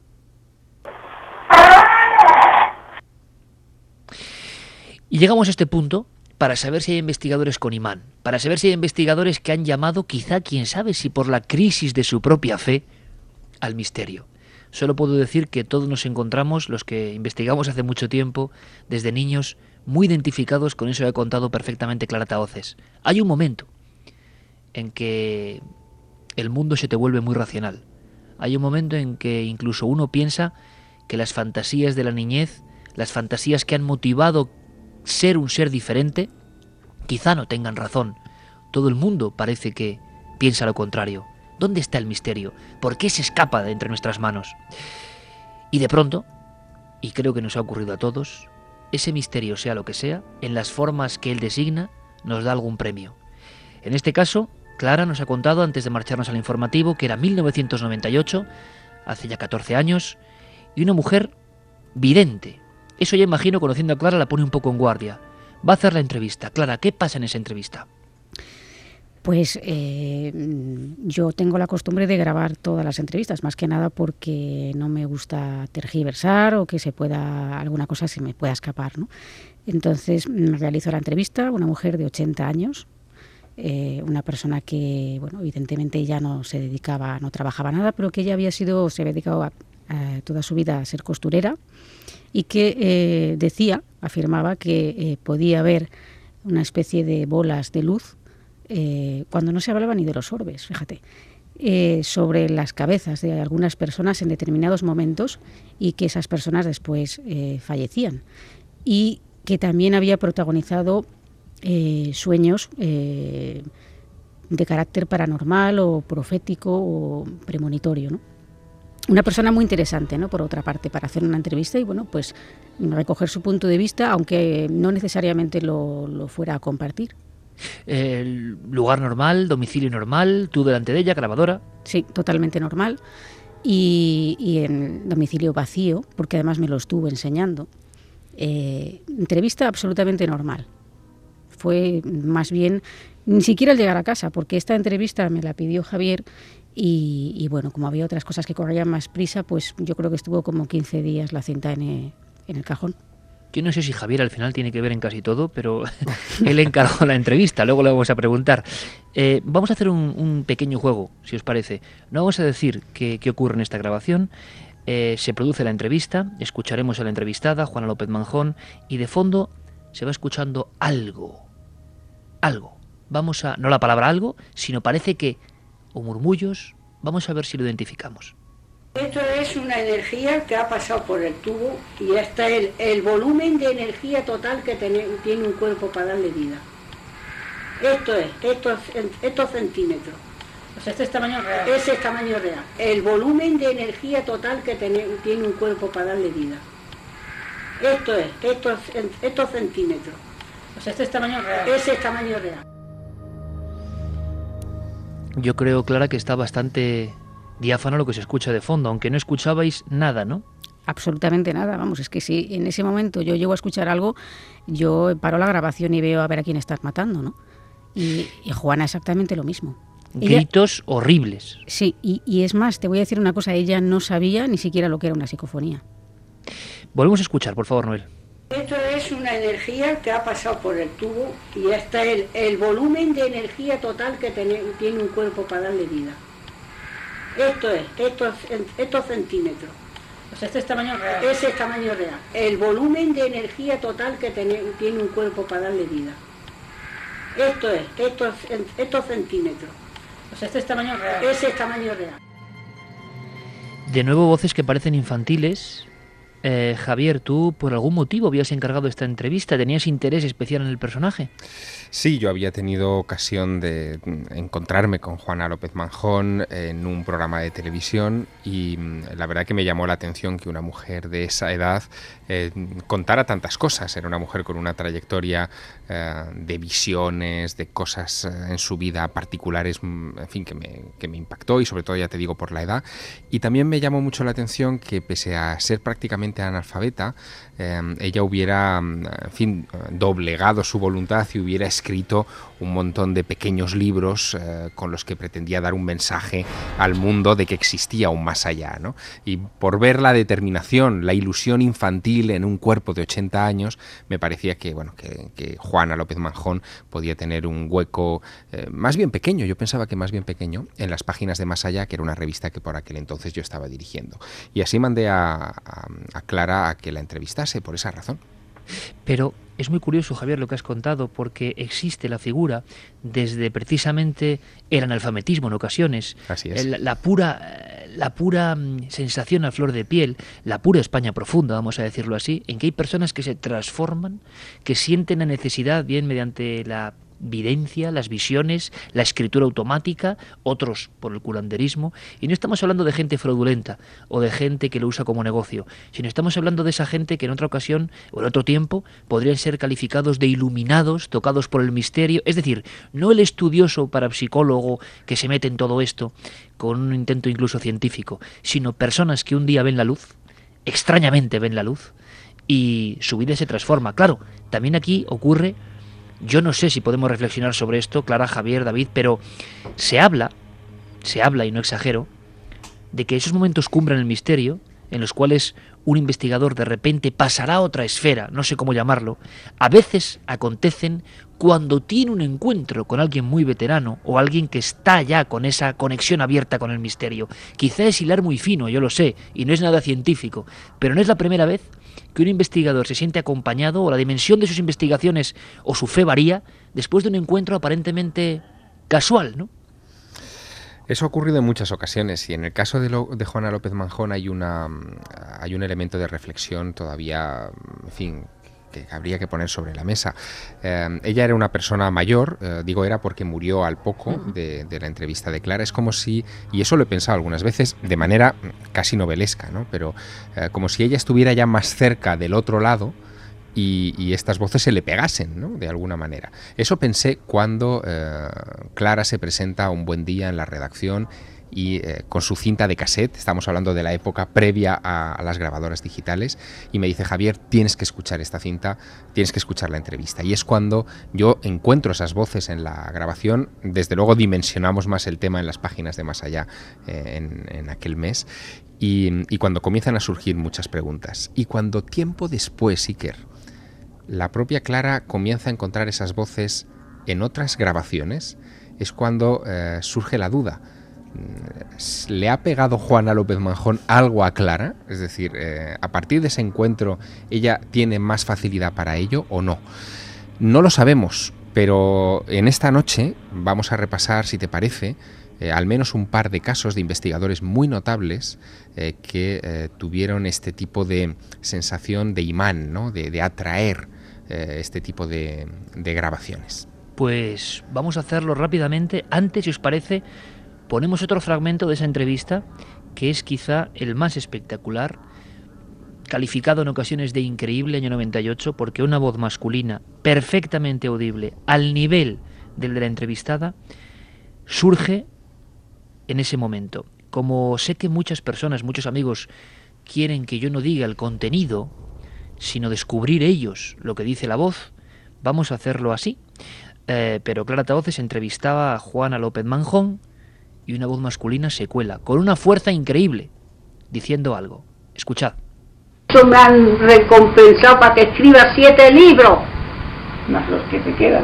Y llegamos a este punto para saber si hay investigadores con imán, para saber si hay investigadores que han llamado, quizá, quién sabe si por la crisis de su propia fe, al misterio. Solo puedo decir que todos nos encontramos, los que investigamos hace mucho tiempo, desde niños, muy identificados con eso que ha contado perfectamente Clara Tahoces. Hay un momento en que el mundo se te vuelve muy racional. Hay un momento en que incluso uno piensa que las fantasías de la niñez, las fantasías que han motivado ser un ser diferente, quizá no tengan razón. Todo el mundo parece que piensa lo contrario. ¿Dónde está el misterio? ¿Por qué se escapa de entre nuestras manos? Y de pronto, y creo que nos ha ocurrido a todos, ese misterio, sea lo que sea, en las formas que él designa, nos da algún premio. En este caso, Clara nos ha contado, antes de marcharnos al informativo, que era mil novecientos noventa y ocho, hace ya catorce años, y una mujer vidente. Eso ya imagino, conociendo a Clara, la pone un poco en guardia. Va a hacer la entrevista. Clara, ¿qué pasa en esa entrevista? Pues eh, yo tengo la costumbre de grabar todas las entrevistas, más que nada porque no me gusta tergiversar o que se pueda alguna cosa se me pueda escapar, ¿no? Entonces realizo la entrevista, una mujer de ochenta años, eh, una persona que, bueno, evidentemente ya no se dedicaba, no trabajaba nada, pero que ella había sido, se había dedicado a, a toda su vida a ser costurera y que eh, decía, afirmaba que eh, podía haber una especie de bolas de luz. Eh, cuando no se hablaba ni de los orbes, fíjate, eh, sobre las cabezas de algunas personas en determinados momentos y que esas personas después eh, fallecían. Y que también había protagonizado eh, sueños eh, de carácter paranormal o profético o premonitorio, ¿no? Una persona muy interesante, ¿no? Por otra parte, para hacer una entrevista y, bueno, pues recoger su punto de vista, aunque no necesariamente lo, lo fuera a compartir. El lugar normal, domicilio normal, tú delante de ella, grabadora. Sí, totalmente normal. Y, y en domicilio vacío, porque además me lo estuvo enseñando. Eh, entrevista absolutamente normal. Fue más bien, ni siquiera al llegar a casa, porque esta entrevista me la pidió Javier y, y bueno, como había otras cosas que corrían más prisa, pues yo creo que estuvo como quince días la cinta en el, en el cajón. Yo no sé si Javier al final tiene que ver en casi todo, pero él encargó la entrevista, luego le vamos a preguntar. Eh, vamos a hacer un, un pequeño juego, si os parece. No vamos a decir qué, qué ocurre en esta grabación. Eh, se produce la entrevista, escucharemos a la entrevistada, Juana López Manjón, y de fondo se va escuchando algo. Algo. Vamos a, no la palabra algo, sino parece que, o murmullos, vamos a ver si lo identificamos. Esto es una energía que ha pasado por el tubo y está el, el volumen de energía total que tiene, tiene un cuerpo para darle vida. Esto es, estos, estos centímetros. O sea, este es tamaño real. Ese es tamaño real. El volumen de energía total que tiene, tiene un cuerpo para darle vida. Esto es, estos, estos centímetros. O sea, este es tamaño real. Ese es tamaño real. Yo creo, Clara, que está bastante diáfano lo que se escucha de fondo, aunque no escuchabais nada, ¿no? Absolutamente nada, vamos, es que si en ese momento yo llego a escuchar algo, yo paro la grabación y veo a ver a quién estás matando, ¿no? Y, y Juana exactamente lo mismo. Gritos ella, horribles. Sí, y, y es más, te voy a decir una cosa, ella no sabía ni siquiera lo que era una psicofonía. Volvemos a escuchar, por favor, Noel. Esto es una energía que ha pasado por el tubo y está el, el volumen de energía total que tiene, tiene un cuerpo para darle vida. Esto es, estos, estos centímetros. O sea, este es tamaño real. Ese es tamaño real. El volumen de energía total que tiene, tiene un cuerpo para darle vida. Esto es, estos, estos centímetros. O sea, este es tamaño real. Ese es tamaño real. De nuevo voces que parecen infantiles. Eh, Javier, tú por algún motivo habías encargado esta entrevista, ¿tenías interés especial en el personaje? Sí, yo había tenido ocasión de encontrarme con Juana López Manjón en un programa de televisión y la verdad que me llamó la atención que una mujer de esa edad eh, contara tantas cosas. Era una mujer con una trayectoria eh, de visiones, de cosas en su vida particulares, en fin, que me, que me impactó y sobre todo, ya te digo, por la edad. Y también me llamó mucho la atención que pese a ser prácticamente completamente analfabeta, eh, ella hubiera, en fin, doblegado su voluntad y hubiera escrito un montón de pequeños libros eh, con los que pretendía dar un mensaje al mundo de que existía un más allá, ¿no? Y por ver la determinación, la ilusión infantil en un cuerpo de ochenta años, me parecía que, bueno, que, que Juana López Manjón podía tener un hueco eh, más bien pequeño, yo pensaba que más bien pequeño, en las páginas de Más Allá, que era una revista que por aquel entonces yo estaba dirigiendo. Y así mandé a, a, a Clara a que la entrevistase por esa razón. Pero es muy curioso, Javier, lo que has contado, porque existe la figura desde precisamente el analfabetismo en ocasiones, Así es. la, la pura, la pura sensación a flor de piel, la pura España profunda, vamos a decirlo así, en que hay personas que se transforman, que sienten la necesidad, bien mediante la videncia, las visiones, la escritura automática, otros por el curanderismo, y no estamos hablando de gente fraudulenta o de gente que lo usa como negocio, sino estamos hablando de esa gente que en otra ocasión o en otro tiempo podrían ser calificados de iluminados, tocados por el misterio, es decir, no el estudioso parapsicólogo que se mete en todo esto con un intento incluso científico, sino personas que un día ven la luz, extrañamente ven la luz, y su vida se transforma. Claro, también aquí ocurre. Yo no sé si podemos reflexionar sobre esto, Clara, Javier, David, pero se habla, se habla, y no exagero, de que esos momentos cumbre en el misterio, en los cuales un investigador de repente pasará a otra esfera, no sé cómo llamarlo, a veces acontecen cuando tiene un encuentro con alguien muy veterano o alguien que está ya con esa conexión abierta con el misterio. Quizá es hilar muy fino, yo lo sé, y no es nada científico, pero no es la primera vez que un investigador se siente acompañado o la dimensión de sus investigaciones o su fe varía después de un encuentro aparentemente casual, ¿no? Eso ha ocurrido en muchas ocasiones y en el caso de, lo, de Juana López Manjón hay, una, hay un elemento de reflexión todavía, en fin, que habría que poner sobre la mesa. Eh, ella era una persona mayor, eh, digo era porque murió al poco de, de la entrevista de Clara. Es como si, y eso lo he pensado algunas veces de manera casi novelesca, ¿no? Pero eh, como si ella estuviera ya más cerca del otro lado y, y estas voces se le pegasen, ¿no? De alguna manera. Eso pensé cuando eh, Clara se presenta un buen día en la redacción y eh, con su cinta de cassette, estamos hablando de la época previa a, a las grabadoras digitales, y me dice: Javier, tienes que escuchar esta cinta, tienes que escuchar la entrevista. Y es cuando yo encuentro esas voces en la grabación. Desde luego dimensionamos más el tema en las páginas de Más Allá eh, en, en aquel mes, y, y cuando comienzan a surgir muchas preguntas. Y cuando tiempo después, Iker, la propia Clara comienza a encontrar esas voces en otras grabaciones, es cuando eh, surge la duda. ¿Le ha pegado Juana López Manjón algo a Clara? Es decir, eh, a partir de ese encuentro, ¿ella tiene más facilidad para ello o no? No lo sabemos, pero en esta noche vamos a repasar, si te parece, eh, al menos un par de casos de investigadores muy notables eh, que eh, tuvieron este tipo de sensación de imán, ¿no? de, de atraer eh, este tipo de, de grabaciones. Pues vamos a hacerlo rápidamente. Antes, si os parece, ponemos otro fragmento de esa entrevista, que es quizá el más espectacular, calificado en ocasiones de increíble, año noventa y ocho, porque una voz masculina perfectamente audible, al nivel del de la entrevistada, surge en ese momento. Como sé que muchas personas, muchos amigos, quieren que yo no diga el contenido, sino descubrir ellos lo que dice la voz, vamos a hacerlo así. Eh, pero Clara Tavoces entrevistaba a Juana López Manjón, y una voz masculina se cuela, con una fuerza increíble, diciendo algo. Escuchad. Eso me han recompensado para que escriba siete libros, más los que te quedan.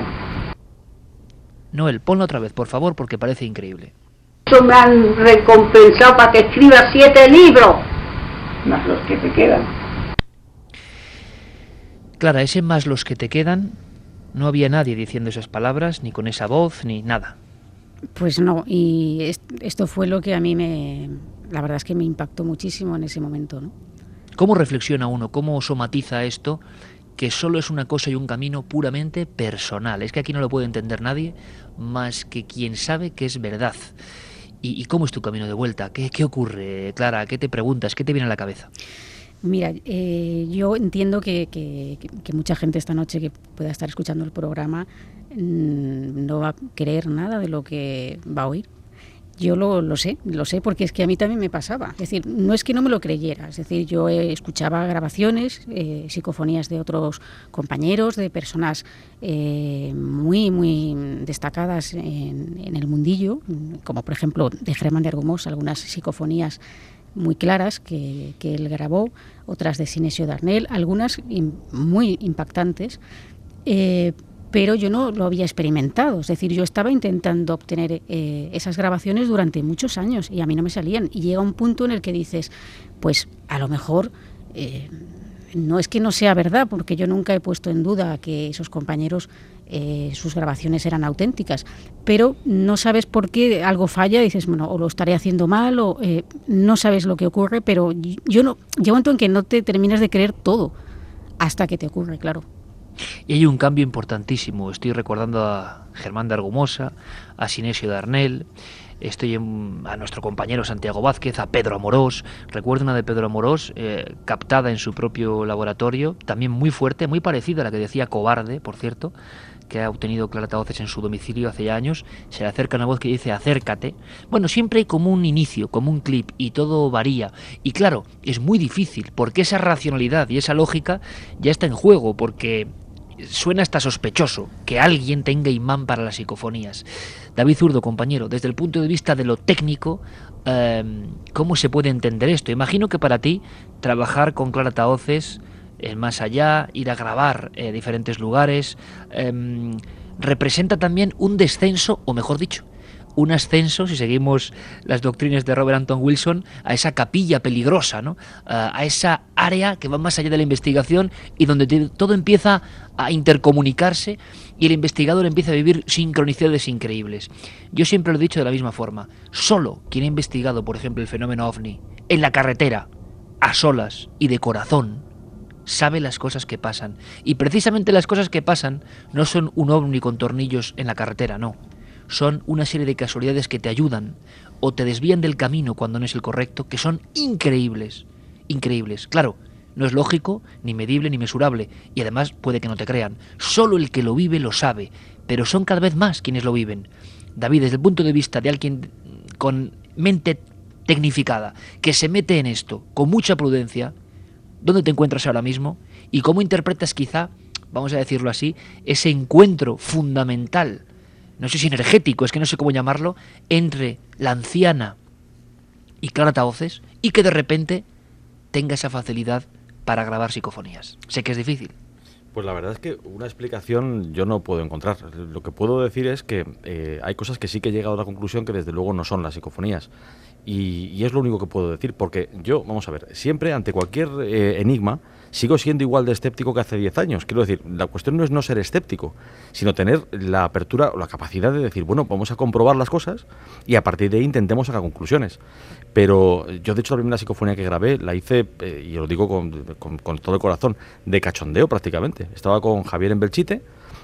Noel, ponlo otra vez, por favor, porque parece increíble. Eso me han recompensado para que escriba siete libros, más los que te quedan. Clara, ese más los que te quedan, no había nadie diciendo esas palabras, ni con esa voz, ni nada. Pues no, y esto fue lo que a mí me, la verdad es que me impactó muchísimo en ese momento, ¿no? ¿Cómo reflexiona uno? ¿Cómo somatiza esto? Que solo es una cosa y un camino puramente personal. Es que aquí no lo puede entender nadie más que quien sabe que es verdad. ¿Y, y cómo es tu camino de vuelta? ¿Qué, qué ocurre, Clara? ¿Qué te preguntas? ¿Qué te viene a la cabeza? Mira, eh, yo entiendo que, que, que mucha gente esta noche que pueda estar escuchando el programa mmm, no va a creer nada de lo que va a oír. Yo lo, lo sé, lo sé porque es que a mí también me pasaba. Es decir, no es que no me lo creyera, es decir, yo eh, escuchaba grabaciones, eh, psicofonías de otros compañeros, de personas eh, muy, muy destacadas en, en el mundillo, como por ejemplo de Germán de Argumós, algunas psicofonías muy claras que, que él grabó, otras de Sinesio Darnell, algunas in, muy impactantes, eh, pero yo no lo había experimentado. Es decir, yo estaba intentando obtener eh, esas grabaciones durante muchos años y a mí no me salían. Y llega un punto en el que dices, pues a lo mejor eh, no es que no sea verdad, porque yo nunca he puesto en duda que esos compañeros, eh, sus grabaciones eran auténticas, pero no sabes por qué algo falla y dices, bueno, o lo estaré haciendo mal o eh, no sabes lo que ocurre, pero yo no, llega un momento en que no te terminas de creer todo hasta que te ocurre, claro. Y hay un cambio importantísimo. Estoy recordando a Germán de Argumosa, a Sinesio Darnell, estoy en, a nuestro compañero Santiago Vázquez, a Pedro Amorós. Recuerdo una de Pedro Amorós, eh, captada en su propio laboratorio, también muy fuerte, muy parecida a la que decía Cobarde, por cierto, que ha obtenido clarataoces en su domicilio hace ya años. Se le acerca una voz que dice acércate. Bueno, siempre hay como un inicio, como un clip, y todo varía. Y claro, es muy difícil, porque esa racionalidad y esa lógica ya está en juego, porque suena hasta sospechoso que alguien tenga imán para las psicofonías. David Zurdo, compañero, desde el punto de vista de lo técnico, eh, ¿cómo se puede entender esto? Imagino que para ti trabajar con clarataoces, el más allá, ir a grabar eh, diferentes lugares, eh, representa también un descenso, o mejor dicho, un ascenso, si seguimos las doctrinas de Robert Anton Wilson, a esa capilla peligrosa, ¿no? A esa área que va más allá de la investigación y donde te, todo empieza a intercomunicarse y el investigador empieza a vivir sincronicidades increíbles. Yo siempre lo he dicho de la misma forma. Solo quien ha investigado, por ejemplo, el fenómeno ovni en la carretera, a solas y de corazón, sabe las cosas que pasan. Y precisamente las cosas que pasan no son un ovni con tornillos en la carretera, no. Son una serie de casualidades que te ayudan o te desvían del camino cuando no es el correcto, que son increíbles, increíbles. Claro, no es lógico, ni medible, ni mesurable, y además puede que no te crean. Solo el que lo vive lo sabe, pero son cada vez más quienes lo viven. David, desde el punto de vista de alguien con mente tecnificada, que se mete en esto con mucha prudencia, ¿dónde te encuentras ahora mismo? ¿Y cómo interpretas quizá, vamos a decirlo así, ese encuentro fundamental, no sé si energético, es que no sé cómo llamarlo, entre la anciana y clarataoces, y que de repente tenga esa facilidad para grabar psicofonías? Sé que es difícil. Pues la verdad es que una explicación yo no puedo encontrar. Lo que puedo decir es que eh, hay cosas que sí que he llegado a la conclusión que desde luego no son las psicofonías. Y, y es lo único que puedo decir, porque yo, vamos a ver, siempre ante cualquier eh, enigma sigo siendo igual de escéptico que hace diez años. Quiero decir, la cuestión no es no ser escéptico, sino tener la apertura o la capacidad de decir, bueno, vamos a comprobar las cosas y a partir de ahí intentemos sacar conclusiones. Pero yo, de hecho, la primera psicofonía que grabé la hice, eh, y lo digo con, con, con todo el corazón, de cachondeo prácticamente. Estaba con Javier en Belchite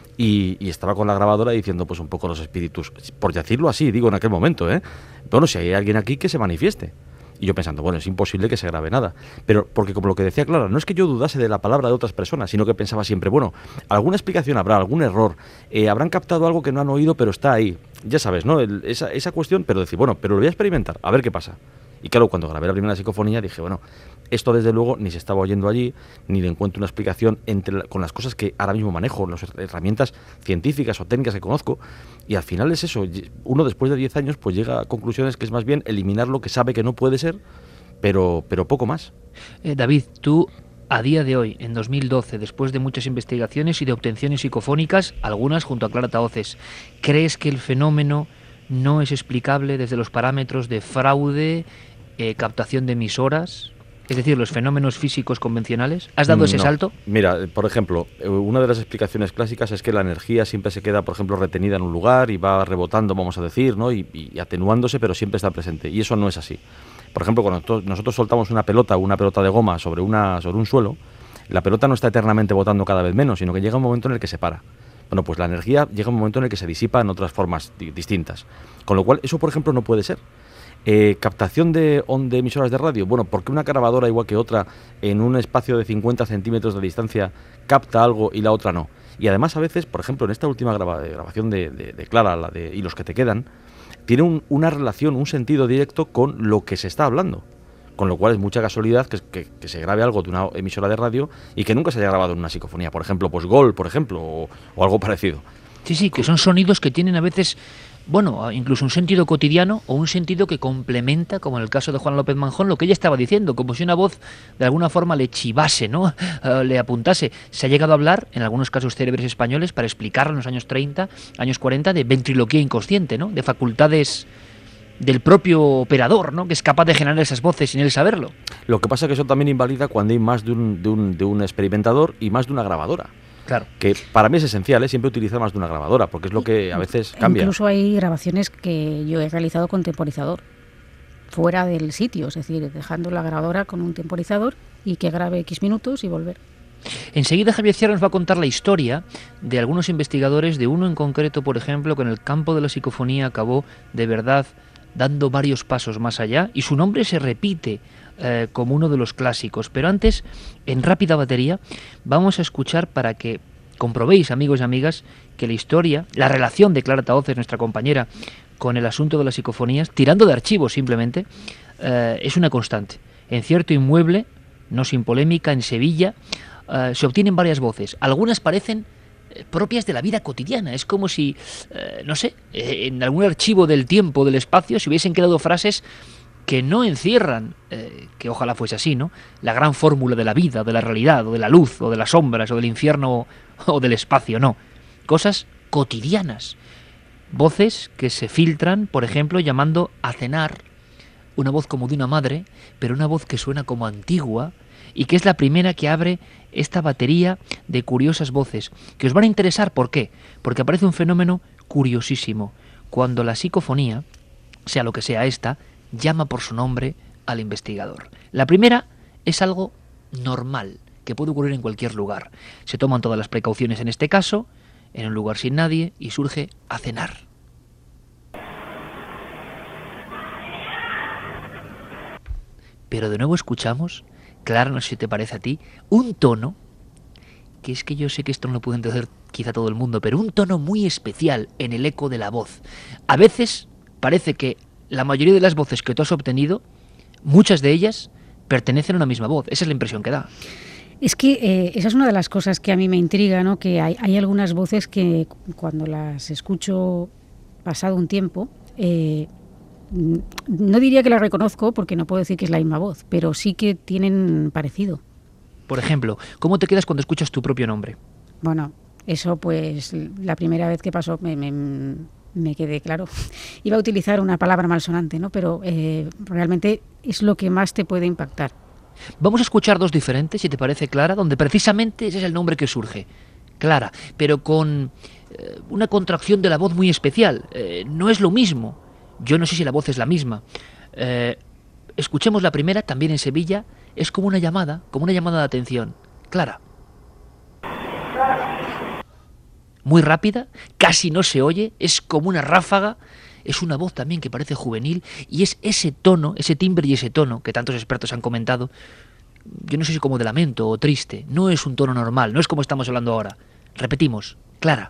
y, y estaba con la grabadora diciendo pues un poco los espíritus, por decirlo así, digo en aquel momento, ¿eh? Bueno, si hay alguien aquí que se manifieste. Y yo pensando, bueno, es imposible que se grabe nada. Pero porque como lo que decía Clara, no es que yo dudase de la palabra de otras personas, sino que pensaba siempre, bueno, alguna explicación habrá, algún error, eh, habrán captado algo que no han oído, pero está ahí. Ya sabes, ¿no? El, esa, esa cuestión, pero decir, bueno, pero lo voy a experimentar, a ver qué pasa. Y claro, cuando grabé la primera psicofonía dije, bueno, esto desde luego ni se estaba oyendo allí, ni le encuentro una explicación entre la, con las cosas que ahora mismo manejo, las herramientas científicas o técnicas que conozco, y al final es eso, uno después de diez años pues llega a conclusiones que es más bien eliminar lo que sabe que no puede ser, pero, pero poco más. Eh, David, tú a día de hoy, en dos mil doce, después de muchas investigaciones y de obtenciones psicofónicas, algunas junto a clarataoces, ¿crees que el fenómeno no es explicable desde los parámetros de fraude, eh, captación de emisoras, es decir, los fenómenos físicos convencionales? ¿Has dado ese no. salto? Mira, por ejemplo, una de las explicaciones clásicas es que la energía siempre se queda, por ejemplo, retenida en un lugar y va rebotando, vamos a decir, ¿no? y, y atenuándose, pero siempre está presente. Y eso no es así. Por ejemplo, cuando nosotros soltamos una pelota, una pelota de goma sobre, una, sobre un suelo, la pelota no está eternamente botando cada vez menos, sino que llega un momento en el que se para. Bueno, pues la energía llega un momento en el que se disipa en otras formas di- distintas. Con lo cual, eso, por ejemplo, no puede ser. Eh, captación de, on, de emisoras de radio. Bueno, ¿por qué una grabadora igual que otra en un espacio de cincuenta centímetros de distancia capta algo y la otra no? Y además a veces, por ejemplo, en esta última graba, grabación de, de, de Clara, la de Y los que te quedan, tiene un, una relación, un sentido directo con lo que se está hablando. Con lo cual es mucha casualidad que, que, que se grabe algo de una emisora de radio y que nunca se haya grabado en una psicofonía. Por ejemplo, pues Gol, por ejemplo, o, o algo parecido. Sí, sí, que son sonidos que tienen a veces, bueno, incluso un sentido cotidiano o un sentido que complementa, como en el caso de Juan López Manjón, lo que ella estaba diciendo, como si una voz de alguna forma le chivase, ¿no? Uh, le apuntase. Se ha llegado a hablar, en algunos casos célebres españoles, para explicarlo en los años treinta, años cuarenta, de ventriloquía inconsciente, ¿no? De facultades del propio operador, ¿no? Que es capaz de generar esas voces sin él saberlo. Lo que pasa es que eso también invalida cuando hay más de un, de un, de un experimentador y más de una grabadora. Claro. Que para mí es esencial, ¿eh? Siempre utilizar más de una grabadora, porque es lo que a veces cambia. Incluso hay grabaciones que yo he realizado con temporizador, fuera del sitio, es decir, dejando la grabadora con un temporizador y que grabe X minutos y volver. Enseguida Javier Sierra nos va a contar la historia de algunos investigadores, de uno en concreto, por ejemplo, que en el campo de la psicofonía acabó de verdad dando varios pasos más allá, y su nombre se repite eh, como uno de los clásicos. Pero antes, en rápida batería, vamos a escuchar para que comprobéis, amigos y amigas, que la historia, la relación de Clara Tahoces, nuestra compañera, con el asunto de las psicofonías, tirando de archivos simplemente, eh, es una constante. En cierto inmueble, no sin polémica, en Sevilla, eh, se obtienen varias voces. Algunas parecen propias de la vida cotidiana. Es como si, eh, no sé, eh, en algún archivo del tiempo, del espacio, se hubiesen quedado frases que no encierran, eh, que ojalá fuese así, ¿no?, la gran fórmula de la vida, de la realidad, o de la luz, o de las sombras, o del infierno, o del espacio, no. Cosas cotidianas. Voces que se filtran, por ejemplo, llamando a cenar, una voz como de una madre, pero una voz que suena como antigua, y que es la primera que abre esta batería de curiosas voces, que os van a interesar. ¿Por qué? Porque aparece un fenómeno curiosísimo, cuando la psicofonía, sea lo que sea esta, llama por su nombre al investigador. La primera es algo normal, que puede ocurrir en cualquier lugar. Se toman todas las precauciones en este caso, en un lugar sin nadie, y surge a cenar. Pero de nuevo escuchamos, Clara, no sé si te parece a ti, un tono, que es que yo sé que esto no lo puede entender quizá todo el mundo, pero un tono muy especial en el eco de la voz. A veces parece que la mayoría de las voces que tú has obtenido, muchas de ellas pertenecen a una misma voz. Esa es la impresión que da. Es que eh, esa es una de las cosas que a mí me intriga, ¿no? Que hay, hay algunas voces que cuando las escucho pasado un tiempo, eh, no diría que la reconozco porque no puedo decir que es la misma voz, pero sí que tienen parecido. Por ejemplo, ¿cómo te quedas cuando escuchas tu propio nombre? Bueno, eso pues la primera vez que pasó me, me, me quedé claro. Iba a utilizar una palabra malsonante, ¿no? Pero eh, realmente es lo que más te puede impactar. Vamos a escuchar dos diferentes, si te parece, Clara, donde precisamente ese es el nombre que surge. Clara, pero con eh, una contracción de la voz muy especial. Eh, no es lo mismo. Yo no sé si la voz es la misma. Eh, escuchemos la primera, también en Sevilla. Es como una llamada, como una llamada de atención. Clara. Muy rápida, casi no se oye, es como una ráfaga. Es una voz también que parece juvenil. Y es ese tono, ese timbre y ese tono que tantos expertos han comentado. Yo no sé si como de lamento o triste. No es un tono normal, no es como estamos hablando ahora. Repetimos, Clara.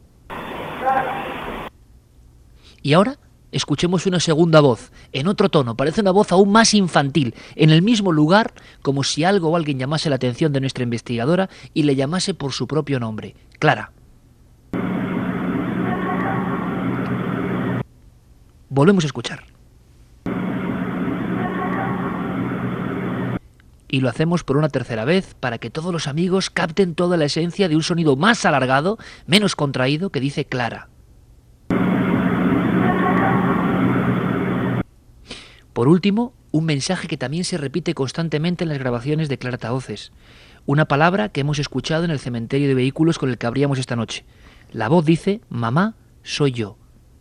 Y ahora escuchemos una segunda voz, en otro tono, parece una voz aún más infantil, en el mismo lugar, como si algo o alguien llamase la atención de nuestra investigadora y le llamase por su propio nombre. Clara. Volvemos a escuchar. Y lo hacemos por una tercera vez para que todos los amigos capten toda la esencia de un sonido más alargado, menos contraído, que dice Clara. Por último, un mensaje que también se repite constantemente en las grabaciones de Clara Tahoces. Una palabra que hemos escuchado en el cementerio de vehículos con el que abríamos esta noche. La voz dice, mamá, soy yo.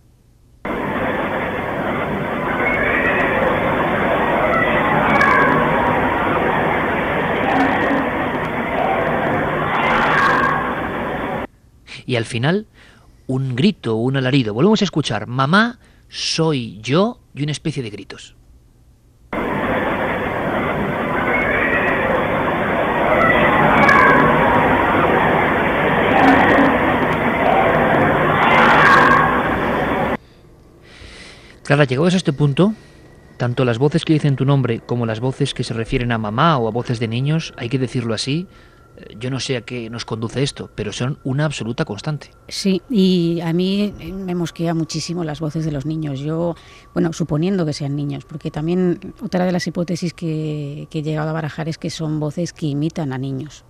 Y al final, un grito o un alarido. Volvemos a escuchar, mamá, soy yo, y una especie de gritos. Clara, llegados a este punto, tanto las voces que dicen tu nombre como las voces que se refieren a mamá o a voces de niños, hay que decirlo así, yo no sé a qué nos conduce esto, pero son una absoluta constante. Sí, y a mí me mosquea muchísimo las voces de los niños. Yo, bueno, suponiendo que sean niños, porque también otra de las hipótesis que, que he llegado a barajar es que son voces que imitan a niños.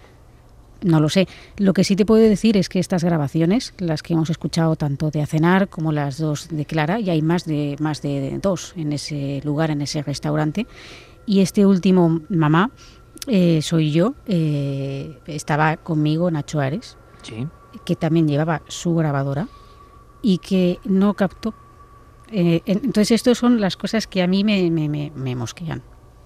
No lo sé. Lo que sí te puedo decir es que estas grabaciones, las que hemos escuchado tanto de Acenar como las dos de Clara, y hay más de más de dos en ese lugar, en ese restaurante, y este último, Mamá, Eh, soy yo, eh, estaba conmigo Nacho Ares, sí, que también llevaba su grabadora y que no captó. Eh, entonces, estas son las cosas que a mí me, me, me, me mosquean.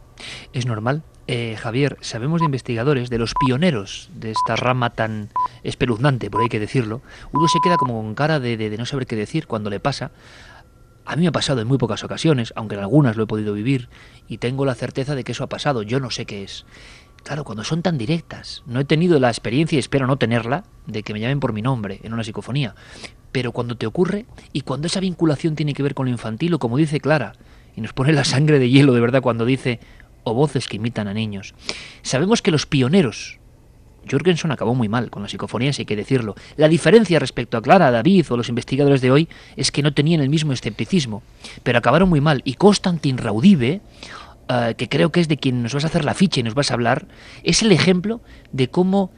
Es normal. Eh, Javier, sabemos de investigadores, de los pioneros de esta rama tan espeluznante, por ahí que decirlo. Uno se queda como con cara de, de, de no saber qué decir cuando le pasa. A mí me ha pasado en muy pocas ocasiones, aunque en algunas lo he podido vivir, y tengo la certeza de que eso ha pasado, yo no sé qué es. Claro, cuando son tan directas, no he tenido la experiencia, y espero no tenerla, de que me llamen por mi nombre en una psicofonía, pero cuando te ocurre, y cuando esa vinculación tiene que ver con lo infantil, o como dice Clara, y nos pone la sangre de hielo de verdad cuando dice, o voces que imitan a niños. Sabemos que los pioneros, Jürgenson acabó muy mal con las psicofonías, hay que decirlo. La diferencia respecto a Clara, a David o los investigadores de hoy es que no tenían el mismo escepticismo, pero acabaron muy mal. Y Konstantin Raudive, uh, que creo que es de quien nos vas a hacer la ficha y nos vas a hablar, es el ejemplo de cómo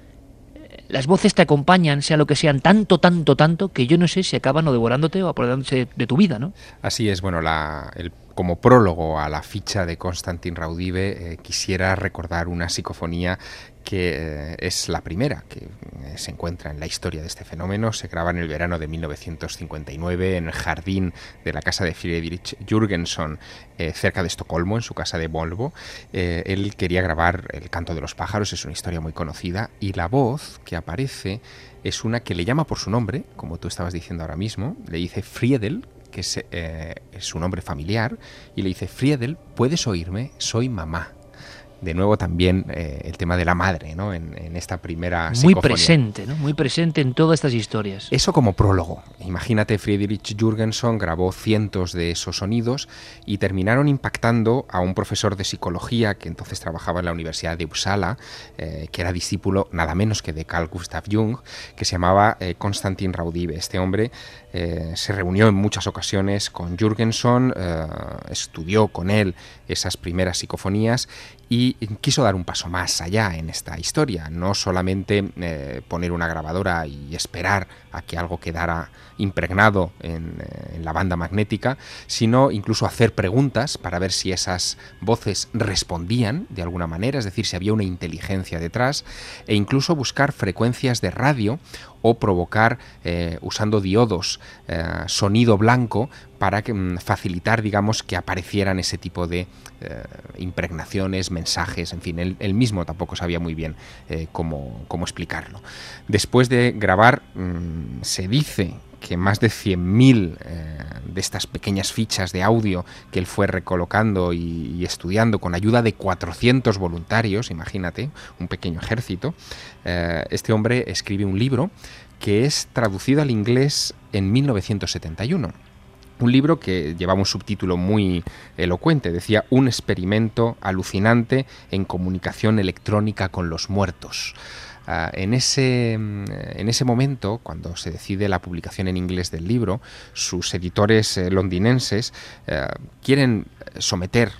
las voces te acompañan, sea lo que sean, tanto, tanto, tanto, que yo no sé si acaban o devorándote o apoderándose de tu vida, ¿no? Así es, bueno, la, el, como prólogo a la ficha de Konstantin Raudive, eh, quisiera recordar una psicofonía que eh, es la primera que eh, se encuentra en la historia de este fenómeno. Se graba en el verano de mil novecientos cincuenta y nueve en el jardín de la casa de Friedrich Jürgenson, eh, cerca de Estocolmo, en su casa de Volvo. Eh, él quería grabar el canto de los pájaros, es una historia muy conocida, y la voz que aparece es una que le llama por su nombre, como tú estabas diciendo ahora mismo, le dice Friedel, que es, eh, es su nombre familiar, y le dice, Friedel, ¿puedes oírme? Soy mamá. De nuevo también eh, el tema de la madre, ¿no? En, en esta primera psicofonía. Muy presente, ¿no? Muy presente en todas estas historias. Eso como prólogo. Imagínate, Friedrich Jürgenson grabó cientos de esos sonidos y terminaron impactando a un profesor de psicología que entonces trabajaba en la Universidad de Uppsala, eh, que era discípulo nada menos que de Carl Gustav Jung, que se llamaba eh, Konstantin Raudive. Este hombre eh, se reunió en muchas ocasiones con Jürgenson, eh, estudió con él esas primeras psicofonías y quiso dar un paso más allá en esta historia, no solamente eh, poner una grabadora y esperar a que algo quedara impregnado en, en la banda magnética, sino incluso hacer preguntas para ver si esas voces respondían de alguna manera, es decir, si había una inteligencia detrás, e incluso buscar frecuencias de radio o provocar, eh, usando diodos, eh, sonido blanco para que, mm, facilitar, digamos, que aparecieran ese tipo de eh, impregnaciones, mensajes, en fin, él, él mismo tampoco sabía muy bien eh, cómo, cómo explicarlo. Después de grabar, mmm, se dice que más de cien mil eh, de estas pequeñas fichas de audio que él fue recolocando y, y estudiando con ayuda de cuatrocientos voluntarios, imagínate, un pequeño ejército, eh, este hombre escribe un libro que es traducido al inglés en mil novecientos setenta y uno. Un libro que llevaba un subtítulo muy elocuente, decía Un experimento alucinante en comunicación electrónica con los muertos. Uh, en, ese, en ese momento, cuando se decide la publicación en inglés del libro, sus editores eh, londinenses eh, quieren someter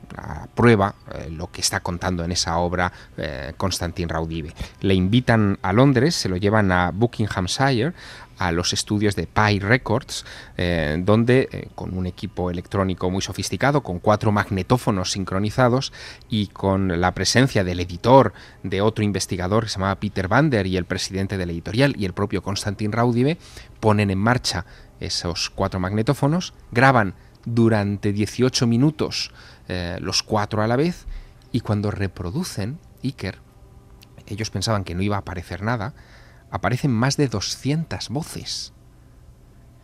a prueba eh, lo que está contando en esa obra eh, Konstantin Raudive. Le invitan a Londres, se lo llevan a Buckinghamshire, a los estudios de Pi Records, eh, donde eh, con un equipo electrónico muy sofisticado, con cuatro magnetófonos sincronizados y con la presencia del editor, de otro investigador que se llamaba Peter Vander y el presidente de la editorial y el propio Konstantin Raudive, ponen en marcha esos cuatro magnetófonos, graban durante dieciocho minutos eh, los cuatro a la vez, y cuando reproducen Iker, ellos pensaban que no iba a aparecer nada, aparecen más de doscientas voces.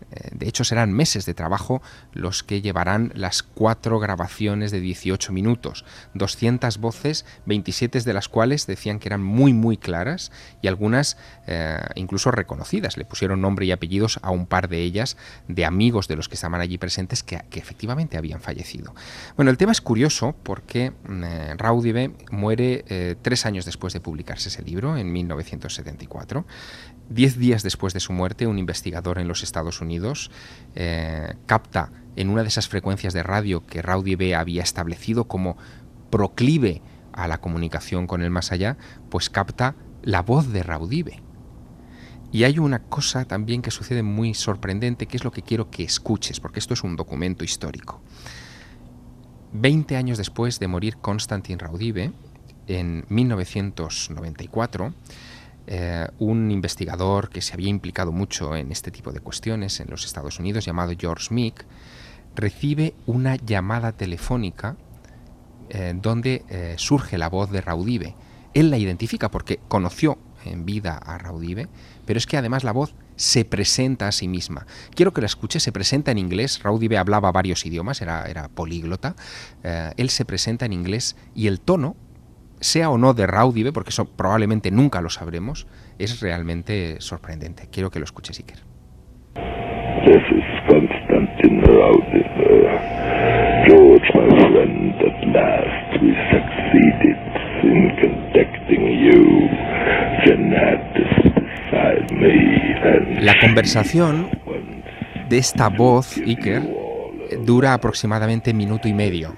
De hecho, serán meses de trabajo los que llevarán las cuatro grabaciones de dieciocho minutos, doscientas voces, veintisiete de las cuales decían que eran muy muy claras y algunas eh, incluso reconocidas. Le pusieron nombre y apellidos a un par de ellas, de amigos de los que estaban allí presentes que, que efectivamente habían fallecido. Bueno, el tema es curioso porque eh, Raudive muere eh, tres años después de publicarse ese libro, en mil novecientos setenta y cuatro. Diez días después de su muerte, un investigador en los Estados Unidos eh, capta en una de esas frecuencias de radio que Raudive había establecido como proclive a la comunicación con el más allá, pues capta la voz de Raudive. Y hay una cosa también que sucede muy sorprendente, que es lo que quiero que escuches, porque esto es un documento histórico. Veinte años después de morir Konstantin Raudive, en mil novecientos noventa y cuatro, Eh, un investigador que se había implicado mucho en este tipo de cuestiones en los Estados Unidos, llamado George Meek, recibe una llamada telefónica eh, donde eh, surge la voz de Raudive. Él la identifica porque conoció en vida a Raudive, pero es que además la voz se presenta a sí misma. Quiero que la escuche, se presenta en inglés. Raudive hablaba varios idiomas, era, era políglota. Eh, él se presenta en inglés y el tono, sea o no de Raudive, porque eso probablemente nunca lo sabremos, es realmente sorprendente. Quiero que lo escuches, Iker. This is Konstantin Raudive. George, my friend, at last we succeeded in contacting you. Jeanette is beside me and... La conversación de esta voz, Iker, dura aproximadamente minuto y medio.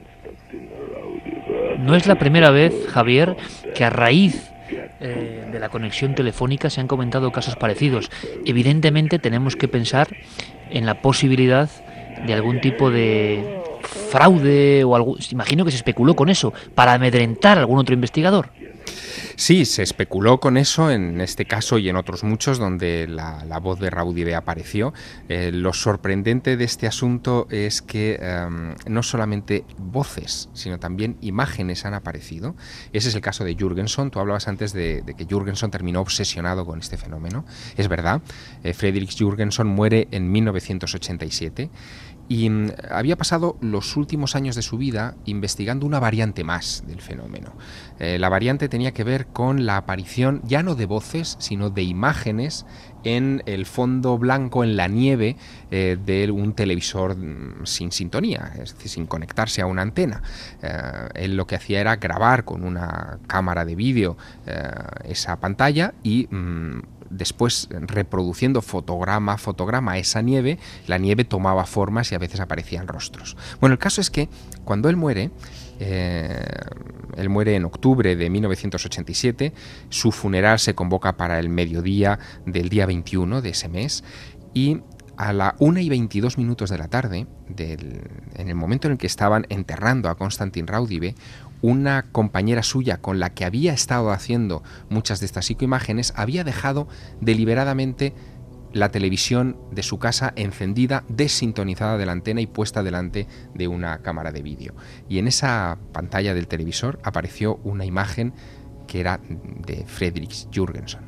No es la primera vez, Javier, que a raíz eh, de la conexión telefónica se han comentado casos parecidos. Evidentemente tenemos que pensar en la posibilidad de algún tipo de fraude o algo. Imagino que se especuló con eso para amedrentar a algún otro investigador. Sí, se especuló con eso en este caso y en otros muchos donde la, la voz de Raudive apareció. Eh, lo sorprendente de este asunto es que um, no solamente voces, sino también imágenes han aparecido. Ese es el caso de Jürgenson. Tú hablabas antes de, de que Jürgenson terminó obsesionado con este fenómeno. Es verdad, eh, Fredrik Jürgenson muere en mil novecientos ochenta y siete. Y um, había pasado los últimos años de su vida investigando una variante más del fenómeno. Eh, la variante tenía que ver con la aparición ya no de voces, sino de imágenes en el fondo blanco, en la nieve, eh, de un televisor mm, sin sintonía, es decir, sin conectarse a una antena. Eh, él lo que hacía era grabar con una cámara de vídeo eh, esa pantalla y... Mm, después reproduciendo fotograma a fotograma esa nieve, la nieve tomaba formas y a veces aparecían rostros. Bueno, el caso es que cuando él muere, eh, él muere en octubre de mil novecientos ochenta y siete, su funeral se convoca para el mediodía del día veintiuno de ese mes y a la una y veintidós minutos de la tarde, del, en el momento en el que estaban enterrando a Konstantin Raudive, una compañera suya con la que había estado haciendo muchas de estas psicoimágenes había dejado deliberadamente la televisión de su casa encendida, desintonizada de la antena y puesta delante de una cámara de vídeo. Y en esa pantalla del televisor apareció una imagen que era de Fredrik Jürgenson.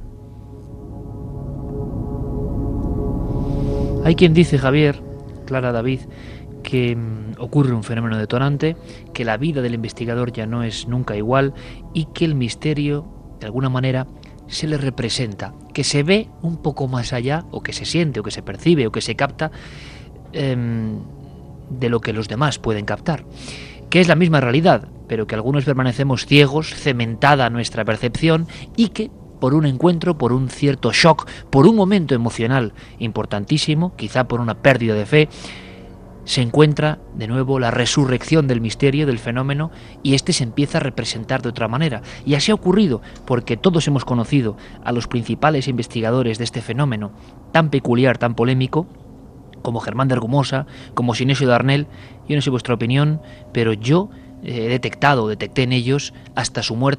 Hay quien dice, Javier, Clara, David, que mmm, ocurre un fenómeno detonante, que la vida del investigador ya no es nunca igual y que el misterio, de alguna manera, se le representa, que se ve un poco más allá, o que se siente, o que se percibe, o que se capta eh, de lo que los demás pueden captar, que es la misma realidad, pero que algunos permanecemos ciegos, cementada nuestra percepción y que por un encuentro, por un cierto shock, por un momento emocional importantísimo, quizá por una pérdida de fe, se encuentra de nuevo la resurrección del misterio, del fenómeno, y este se empieza a representar de otra manera. Y así ha ocurrido porque todos hemos conocido a los principales investigadores de este fenómeno tan peculiar, tan polémico, como Germán de Argumosa, como Sinesio Darnell. Yo no sé vuestra opinión, pero yo he detectado, detecté en ellos, hasta su muerte,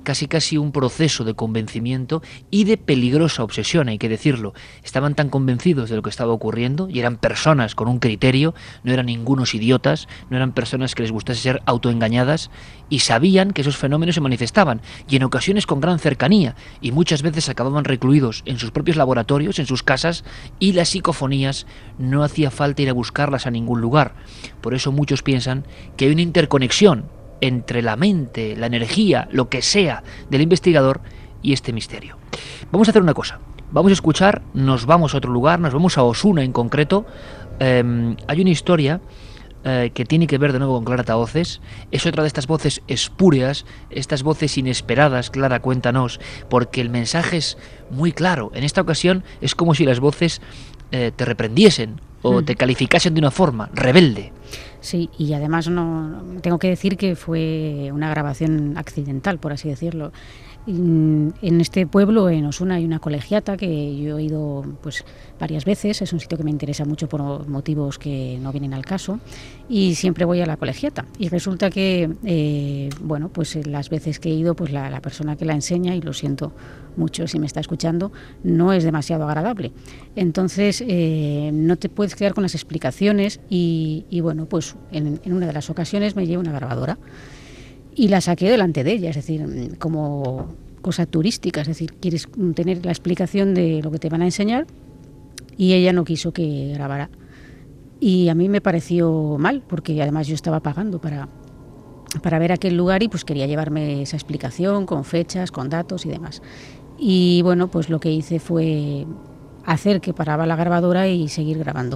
casi casi un proceso de convencimiento y de peligrosa obsesión, hay que decirlo. Estaban tan convencidos de lo que estaba ocurriendo y eran personas con un criterio, no eran ningunos idiotas, no eran personas que les gustase ser autoengañadas y sabían que esos fenómenos se manifestaban y en ocasiones con gran cercanía y muchas veces acababan recluidos en sus propios laboratorios, en sus casas, y las psicofonías no hacía falta ir a buscarlas a ningún lugar. Por eso muchos piensan que hay una interconexión entre la mente, la energía, lo que sea del investigador y este misterio. Vamos a hacer una cosa, vamos a escuchar, nos vamos a otro lugar, nos vamos a Osuna en concreto. Eh, hay una historia eh, que tiene que ver de nuevo con Clara Tahoces, es otra de estas voces espúreas, estas voces inesperadas. Clara, cuéntanos, porque el mensaje es muy claro. En esta ocasión es como si las voces eh, te reprendiesen o te calificasen de una forma, rebelde. Sí, y además no tengo que decir que fue una grabación accidental, por así decirlo. En este pueblo, en Osuna, hay una colegiata que yo he ido pues varias veces. Es un sitio que me interesa mucho por motivos que no vienen al caso y siempre voy a la colegiata. Y resulta que, eh, bueno, pues las veces que he ido, pues la, la persona que la enseña, y lo siento mucho si me está escuchando, no es demasiado agradable. Entonces, eh, no te puedes quedar con las explicaciones y, y bueno, pues en, en una de las ocasiones me llevo una grabadora y la saqué delante de ella, es decir, como cosa turística, es decir, quieres tener la explicación de lo que te van a enseñar y ella no quiso que grabara. Y a mí me pareció mal, porque además yo estaba pagando para, para ver aquel lugar y pues quería llevarme esa explicación con fechas, con datos y demás. Y bueno, pues lo que hice fue hacer que paraba la grabadora y seguir grabando.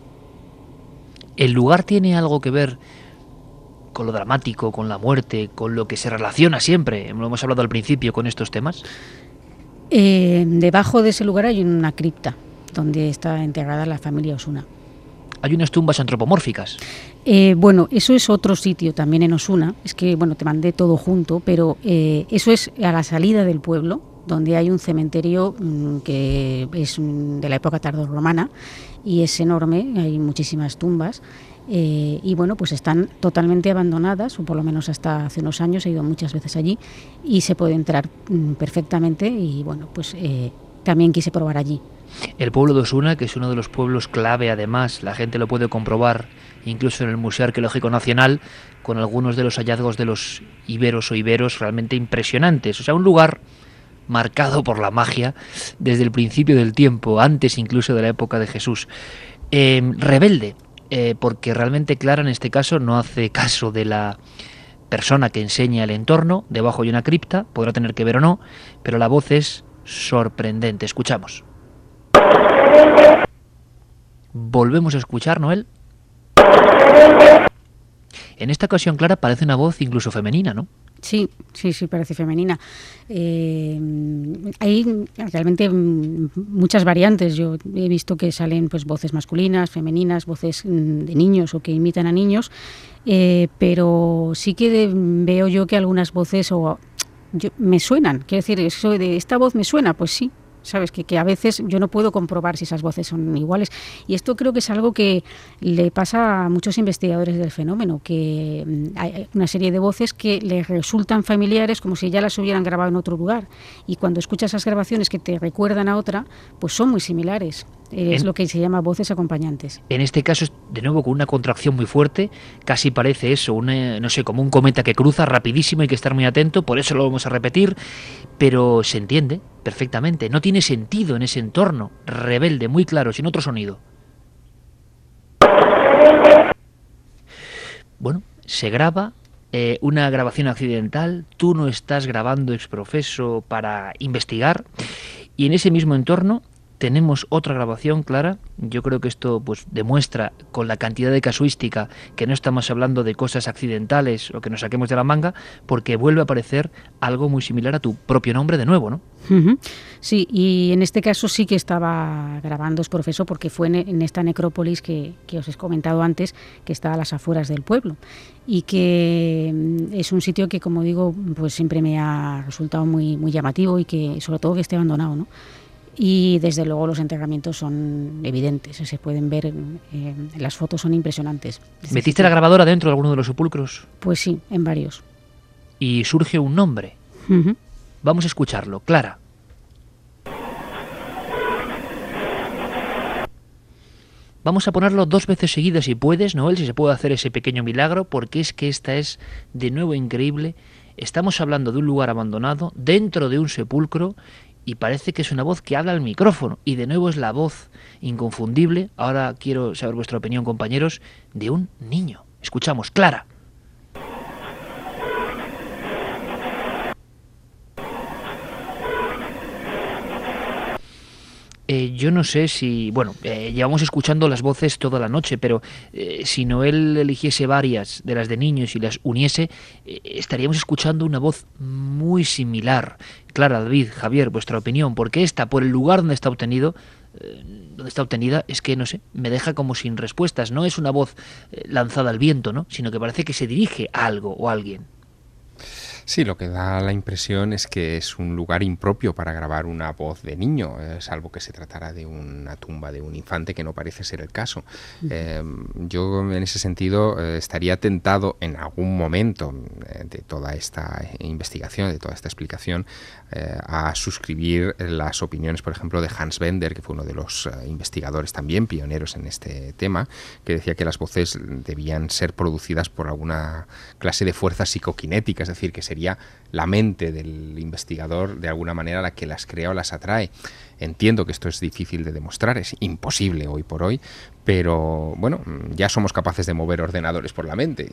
¿El lugar tiene algo que ver con lo dramático, con la muerte, con lo que se relaciona siempre, lo hemos hablado al principio, con estos temas? Eh, debajo de ese lugar hay una cripta donde está enterrada la familia Osuna. Hay unas tumbas antropomórficas. Eh, bueno, eso es otro sitio también en Osuna. Es que, bueno, te mandé todo junto, pero eh, eso es a la salida del pueblo, donde hay un cementerio mmm, que es de la época tardorromana y es enorme, hay muchísimas tumbas. Eh, y bueno, pues están totalmente abandonadas, o por lo menos hasta hace unos años, he ido muchas veces allí y se puede entrar mm, perfectamente y bueno, pues eh, también quise probar allí. El pueblo de Osuna, que es uno de los pueblos clave además, la gente lo puede comprobar incluso en el Museo Arqueológico Nacional, con algunos de los hallazgos de los iberos o iberos realmente impresionantes. O sea, un lugar marcado por la magia desde el principio del tiempo, antes incluso de la época de Jesús. Eh, rebelde. Eh, porque realmente Clara en este caso no hace caso de la persona que enseña el entorno. Debajo hay una cripta, podrá tener que ver o no, pero la voz es sorprendente. Escuchamos. Volvemos a escuchar, Noel. En esta ocasión, Clara, parece una voz incluso femenina, ¿no? Sí, sí, sí, parece femenina. Eh, hay realmente muchas variantes. Yo he visto que salen pues voces masculinas, femeninas, voces de niños o que imitan a niños, eh, pero sí que de, veo yo que algunas voces o yo, me suenan. Quiero decir, eso de esta voz me suena, pues sí. Sabes que, que a veces yo no puedo comprobar si esas voces son iguales y esto creo que es algo que le pasa a muchos investigadores del fenómeno, que hay una serie de voces que les resultan familiares como si ya las hubieran grabado en otro lugar y cuando escuchas esas grabaciones que te recuerdan a otra, pues son muy similares. Es en, lo que se llama voces acompañantes. En este caso, de nuevo, con una contracción muy fuerte, casi parece eso, una, no sé, como un cometa que cruza rapidísimo, hay que estar muy atento, por eso lo vamos a repetir, pero se entiende perfectamente, no tiene sentido en ese entorno, rebelde, muy claro, sin otro sonido. Bueno, se graba eh, una grabación accidental, tú no estás grabando ex professo para investigar, y en ese mismo entorno tenemos otra grabación, Clara. Yo creo que esto pues demuestra con la cantidad de casuística que no estamos hablando de cosas accidentales o que nos saquemos de la manga, porque vuelve a aparecer algo muy similar a tu propio nombre de nuevo, ¿no? Uh-huh. Sí, y en este caso sí que estaba grabando ex professo porque fue en, en esta necrópolis que, que os he comentado antes, que está a las afueras del pueblo y que es un sitio que, como digo, pues siempre me ha resultado muy, muy llamativo y que sobre todo que esté abandonado, ¿no? Y desde luego los enterramientos son evidentes, se pueden ver, eh, las fotos son impresionantes. ¿Metiste la grabadora dentro de alguno de los sepulcros? Pues sí, en varios. ¿Y surge un nombre? Uh-huh. Vamos a escucharlo. Clara. Vamos a ponerlo dos veces seguidas si puedes, Noel, si se puede hacer ese pequeño milagro, porque es que esta es de nuevo increíble. Estamos hablando de un lugar abandonado, dentro de un sepulcro, y parece que es una voz que habla al micrófono. Y de nuevo es la voz inconfundible, ahora quiero saber vuestra opinión, compañeros, de un niño. Escuchamos, Clara. Eh, yo no sé si... Bueno, eh, llevamos escuchando las voces toda la noche, pero eh, si Noel eligiese varias de las de niños y las uniese, eh, estaríamos escuchando una voz muy similar. Clara, David, Javier, vuestra opinión, porque esta, por el lugar donde está obtenido, eh, donde está obtenida, es que, no sé, me deja como sin respuestas. No es una voz eh, lanzada al viento, ¿no? Sino que parece que se dirige a algo o a alguien. Sí, lo que da la impresión es que es un lugar impropio para grabar una voz de niño, eh, salvo que se tratara de una tumba de un infante, que no parece ser el caso. Eh, yo en ese sentido eh, estaría tentado en algún momento eh, de toda esta investigación, de toda esta explicación, eh, a suscribir las opiniones, por ejemplo, de Hans Bender, que fue uno de los eh, investigadores también pioneros en este tema, que decía que las voces debían ser producidas por alguna clase de fuerza psicoquinética, es decir, que sería la mente del investigador de alguna manera la que las crea o las atrae. Entiendo que esto es difícil de demostrar, es imposible hoy por hoy, pero bueno, ya somos capaces de mover ordenadores por la mente,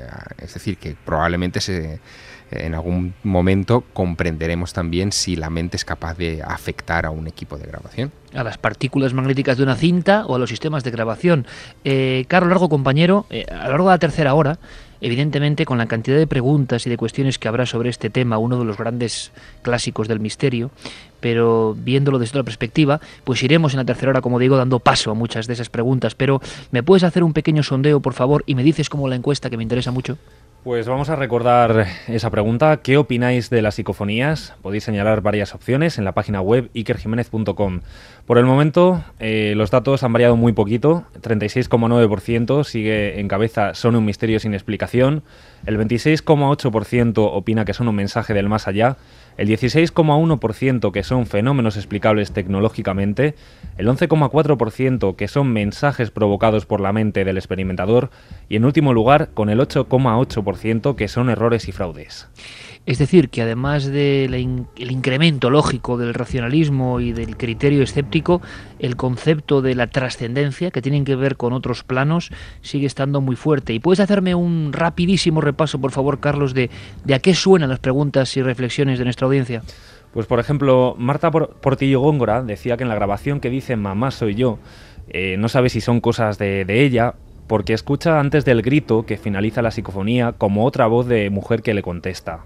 es decir, que probablemente se, en algún momento comprenderemos también si la mente es capaz de afectar a un equipo de grabación. A las partículas magnéticas de una cinta o a los sistemas de grabación. Eh, Carlos Largo, compañero, eh, a lo largo de la tercera hora, evidentemente, con la cantidad de preguntas y de cuestiones que habrá sobre este tema, uno de los grandes clásicos del misterio, pero viéndolo desde otra perspectiva, pues iremos en la tercera hora, como digo, dando paso a muchas de esas preguntas. Pero, ¿me puedes hacer un pequeño sondeo, por favor, y me dices cómo la encuesta, que me interesa mucho? Pues vamos a recordar esa pregunta. ¿Qué opináis de las psicofonías? Podéis señalar varias opciones en la página web iker jiménez punto com. Por el momento, eh, los datos han variado muy poquito. treinta y seis coma nueve por ciento sigue en cabeza son un misterio sin explicación. El veintiséis coma ocho por ciento opina que son un mensaje del más allá. El dieciséis coma uno por ciento que son fenómenos explicables tecnológicamente. El once coma cuatro por ciento que son mensajes provocados por la mente del experimentador. Y en último lugar, con el ocho coma ocho por ciento que son errores y fraudes. Es decir, que además del in- el incremento lógico del racionalismo y del criterio escéptico, el concepto de la trascendencia, que tienen que ver con otros planos, sigue estando muy fuerte. ¿Y puedes hacerme un rapidísimo repaso, por favor, Carlos, de, de a qué suenan las preguntas y reflexiones de nuestra audiencia? Pues, por ejemplo, Marta Portillo Góngora decía que en la grabación que dice "mamá soy yo", eh, no sabe si son cosas de, de ella, porque escucha antes del grito que finaliza la psicofonía como otra voz de mujer que le contesta.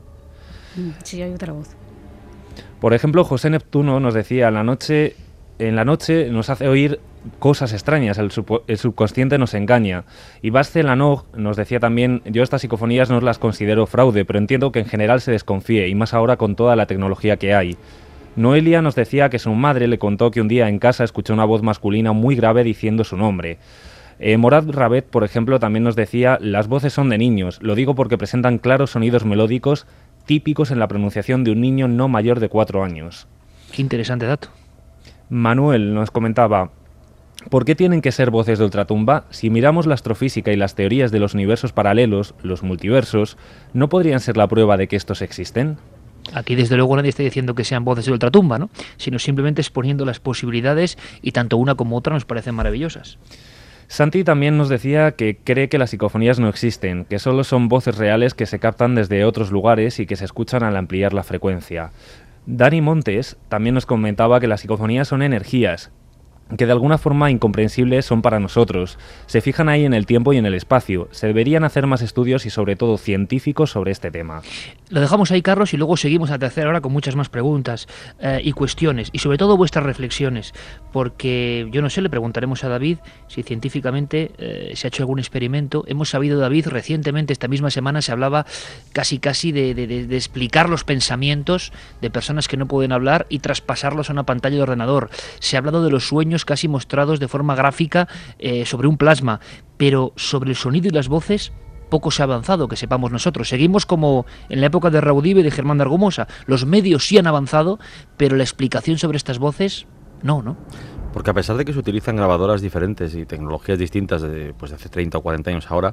Sí, hay otra voz. Por ejemplo, José Neptuno nos decía, en la noche, en la noche nos hace oír cosas extrañas, el, sub, el subconsciente nos engaña. Y Basce Lanog nos decía también, yo estas psicofonías no las considero fraude, pero entiendo que en general se desconfíe, y más ahora con toda la tecnología que hay. Noelia nos decía que su madre le contó que un día en casa escuchó una voz masculina muy grave diciendo su nombre. Eh, Morad Rabet, por ejemplo, también nos decía, las voces son de niños, lo digo porque presentan claros sonidos melódicos típicos en la pronunciación de un niño no mayor de cuatro años. Qué interesante dato. Manuel nos comentaba, ¿por qué tienen que ser voces de ultratumba? Si miramos la astrofísica y las teorías de los universos paralelos, los multiversos, ¿no podrían ser la prueba de que estos existen? Aquí desde luego nadie está diciendo que sean voces de ultratumba, ¿no? Sino simplemente exponiendo las posibilidades, y tanto una como otra nos parecen maravillosas. Santi también nos decía que cree que las psicofonías no existen, que solo son voces reales que se captan desde otros lugares y que se escuchan al ampliar la frecuencia. Dani Montes también nos comentaba que las psicofonías son energías, que de alguna forma incomprensibles son para nosotros. Se fijan ahí en el tiempo y en el espacio. Se deberían hacer más estudios y sobre todo científicos sobre este tema. Lo dejamos ahí, Carlos, y luego seguimos a la tercera hora con muchas más preguntas eh, y cuestiones, y sobre todo vuestras reflexiones, porque yo no sé, le preguntaremos a David si científicamente eh, se ha hecho algún experimento. Hemos sabido, David, recientemente, esta misma semana, se hablaba casi casi de, de, de, de explicar los pensamientos de personas que no pueden hablar y traspasarlos a una pantalla de ordenador. Se ha hablado de los sueños casi mostrados de forma gráfica eh, sobre un plasma, pero sobre el sonido y las voces poco se ha avanzado, que sepamos nosotros. Seguimos como en la época de Raudive y de Germán de Argumosa. Los medios sí han avanzado, pero la explicación sobre estas voces, no, ¿no? Porque a pesar de que se utilizan grabadoras diferentes y tecnologías distintas de, pues, de hace treinta o cuarenta años ahora,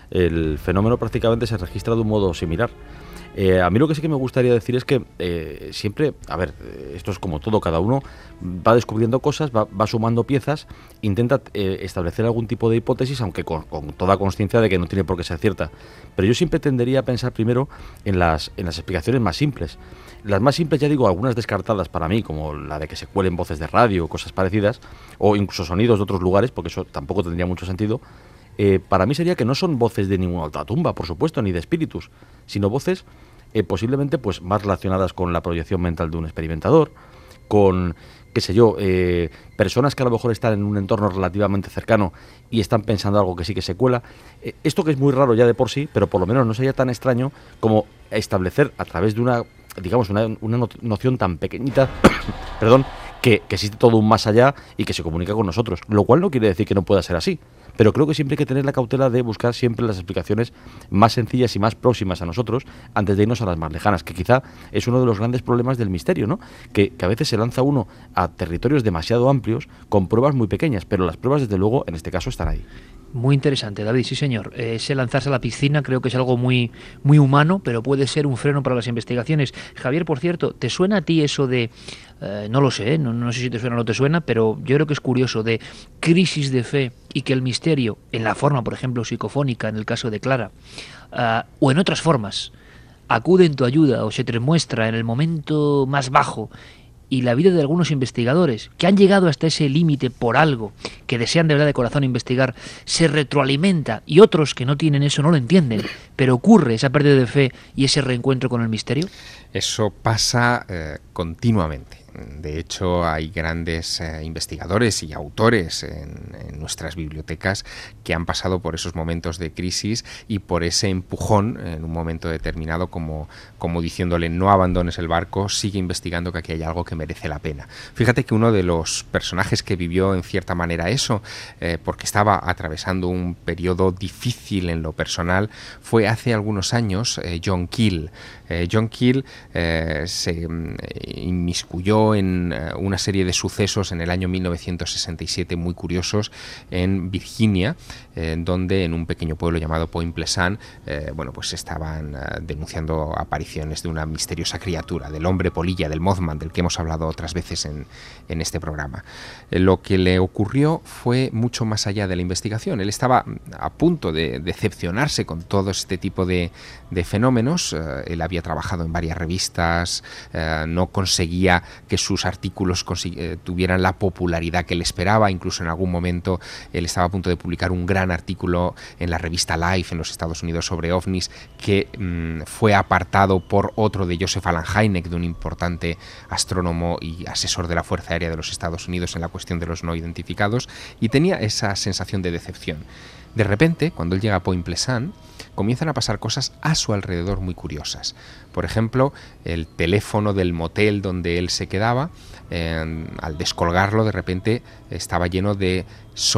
el fenómeno prácticamente se registra de un modo similar. Eh, a mí lo que sí que me gustaría decir es que eh, siempre, a ver, esto es como todo, cada uno va descubriendo cosas, va, va sumando piezas, intenta eh, establecer algún tipo de hipótesis, aunque con, con toda consciencia de que no tiene por qué ser cierta. Pero yo siempre tendería a pensar primero en las, en las explicaciones más simples. Las más simples, ya digo, algunas descartadas para mí, como la de que se cuelen voces de radio o cosas parecidas, o incluso sonidos de otros lugares, porque eso tampoco tendría mucho sentido. Eh, para mí sería que no son voces de ninguna ultratumba, por supuesto, ni de espíritus, sino voces eh, posiblemente pues más relacionadas con la proyección mental de un experimentador, con, qué sé yo, eh, personas que a lo mejor están en un entorno relativamente cercano y están pensando algo que sí que se cuela. Eh, esto que es muy raro ya de por sí, pero por lo menos no sería tan extraño como establecer a través de una, digamos, una, una noción tan pequeñita, perdón, que, que existe todo un más allá y que se comunica con nosotros, lo cual no quiere decir que no pueda ser así. Pero creo que siempre hay que tener la cautela de buscar siempre las explicaciones más sencillas y más próximas a nosotros antes de irnos a las más lejanas, que quizá es uno de los grandes problemas del misterio, ¿no? Que, que a veces se lanza uno a territorios demasiado amplios con pruebas muy pequeñas, pero las pruebas, desde luego, en este caso están ahí. Muy interesante, David, sí señor. Ese lanzarse a la piscina creo que es algo muy, muy humano, pero puede ser un freno para las investigaciones. Javier, por cierto, ¿te suena a ti eso de, eh, no lo sé, no, no sé si te suena o no te suena, pero yo creo que es curioso, de crisis de fe y que el misterio, en la forma, por ejemplo, psicofónica, en el caso de Clara, uh, o en otras formas, acude en tu ayuda o se te muestra en el momento más bajo, y la vida de algunos investigadores que han llegado hasta ese límite por algo, que desean de verdad de corazón investigar, se retroalimenta, y otros que no tienen eso no lo entienden, pero ocurre esa pérdida de fe y ese reencuentro con el misterio? Eso pasa eh, continuamente. De hecho, hay grandes eh, investigadores y autores en, en nuestras bibliotecas que han pasado por esos momentos de crisis y por ese empujón en un momento determinado, como, como diciéndole no abandones el barco, sigue investigando, que aquí hay algo que merece la pena. Fíjate que uno de los personajes que vivió en cierta manera eso, eh, porque estaba atravesando un periodo difícil en lo personal, fue hace algunos años eh, John Keel. Eh, John Keel eh, se eh, inmiscuyó en uh, una serie de sucesos en el año mil novecientos sesenta y siete muy curiosos en Virginia, eh, donde en un pequeño pueblo llamado Point Pleasant, eh, bueno, pues estaban uh, denunciando apariciones de una misteriosa criatura, del hombre polilla, del Mothman, del que hemos hablado otras veces en, en este programa. Eh, lo que le ocurrió fue mucho más allá de la investigación. Él estaba a punto de decepcionarse con todo este tipo de, de fenómenos. Uh, él había trabajado en varias revistas, uh, no conseguía que sus artículos eh, tuvieran la popularidad que él esperaba. Incluso en algún momento él estaba a punto de publicar un gran artículo en la revista Life en los Estados Unidos sobre ovnis, que mmm, fue apartado por otro de Joseph Allen Hynek, de un importante astrónomo y asesor de la Fuerza Aérea de los Estados Unidos en la cuestión de los no identificados, y tenía esa sensación de decepción. De repente, cuando él llega a Point Pleasant, comienzan a pasar cosas a su alrededor muy curiosas. Por ejemplo, el teléfono del motel donde él se quedaba, eh, al descolgarlo, de repente estaba lleno de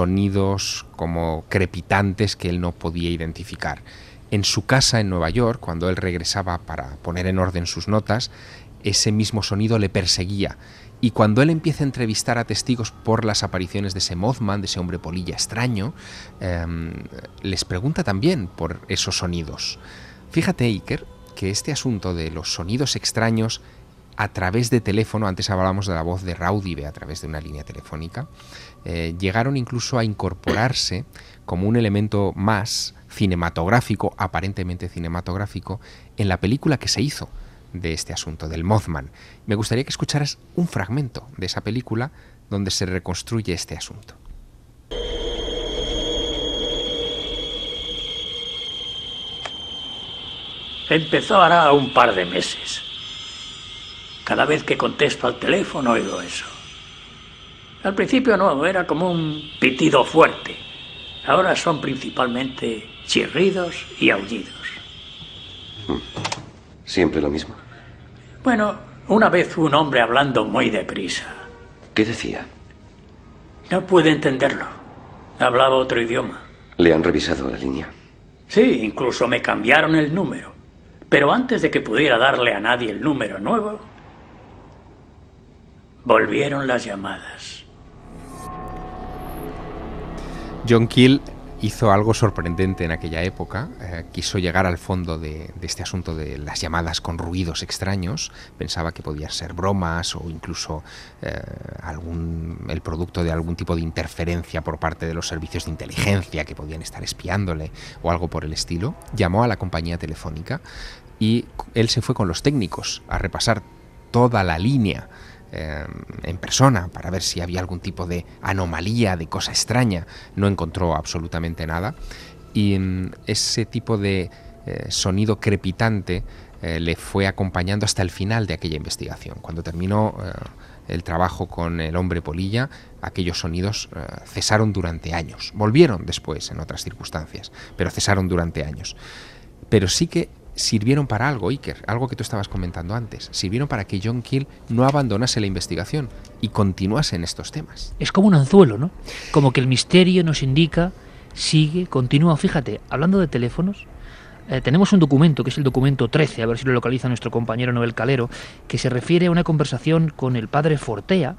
sonidos como crepitantes que él no podía identificar. En su casa en Nueva York, cuando él regresaba para poner en orden sus notas, ese mismo sonido le perseguía. Y cuando él empieza a entrevistar a testigos por las apariciones de ese Mothman, de ese hombre polilla extraño, eh, les pregunta también por esos sonidos. Fíjate, Iker, que este asunto de los sonidos extraños a través de teléfono, antes hablábamos de la voz de Raudive a través de una línea telefónica, eh, llegaron incluso a incorporarse como un elemento más cinematográfico, aparentemente cinematográfico, en la película que se hizo de este asunto, del Mothman. Me gustaría que escucharas un fragmento de esa película donde se reconstruye este asunto. Empezó hará un par de meses. Cada vez que contesto al teléfono oigo eso. Al principio no, era como un pitido fuerte. Ahora son principalmente chirridos y aullidos. ¿Siempre lo mismo? Bueno, una vez un hombre hablando muy deprisa. ¿Qué decía? No pude entenderlo. Hablaba otro idioma. ¿Le han revisado la línea? Sí, incluso me cambiaron el número. Pero antes de que pudiera darle a nadie el número nuevo, volvieron las llamadas. John Keel hizo algo sorprendente en aquella época, eh, quiso llegar al fondo de, de este asunto de las llamadas con ruidos extraños, pensaba que podían ser bromas o incluso eh, algún, el producto de algún tipo de interferencia por parte de los servicios de inteligencia que podían estar espiándole o algo por el estilo. Llamó a la compañía telefónica y él se fue con los técnicos a repasar toda la línea Eh, en persona para ver si había algún tipo de anomalía, de cosa extraña. No encontró absolutamente nada y mm, ese tipo de eh, sonido crepitante eh, le fue acompañando hasta el final de aquella investigación. Cuando terminó eh, el trabajo con el hombre polilla, aquellos sonidos eh, cesaron durante años. Volvieron después en otras circunstancias, pero cesaron durante años. Pero sí que sirvieron para algo, Iker, algo que tú estabas comentando antes. Sirvieron para que John Keel no abandonase la investigación y continuase en estos temas. Es como un anzuelo, ¿no? Como que el misterio nos indica, sigue, continúa. Fíjate, hablando de teléfonos, eh, tenemos un documento, que es el documento trece, a ver si lo localiza nuestro compañero Noel Calero, que se refiere a una conversación con el padre Fortea,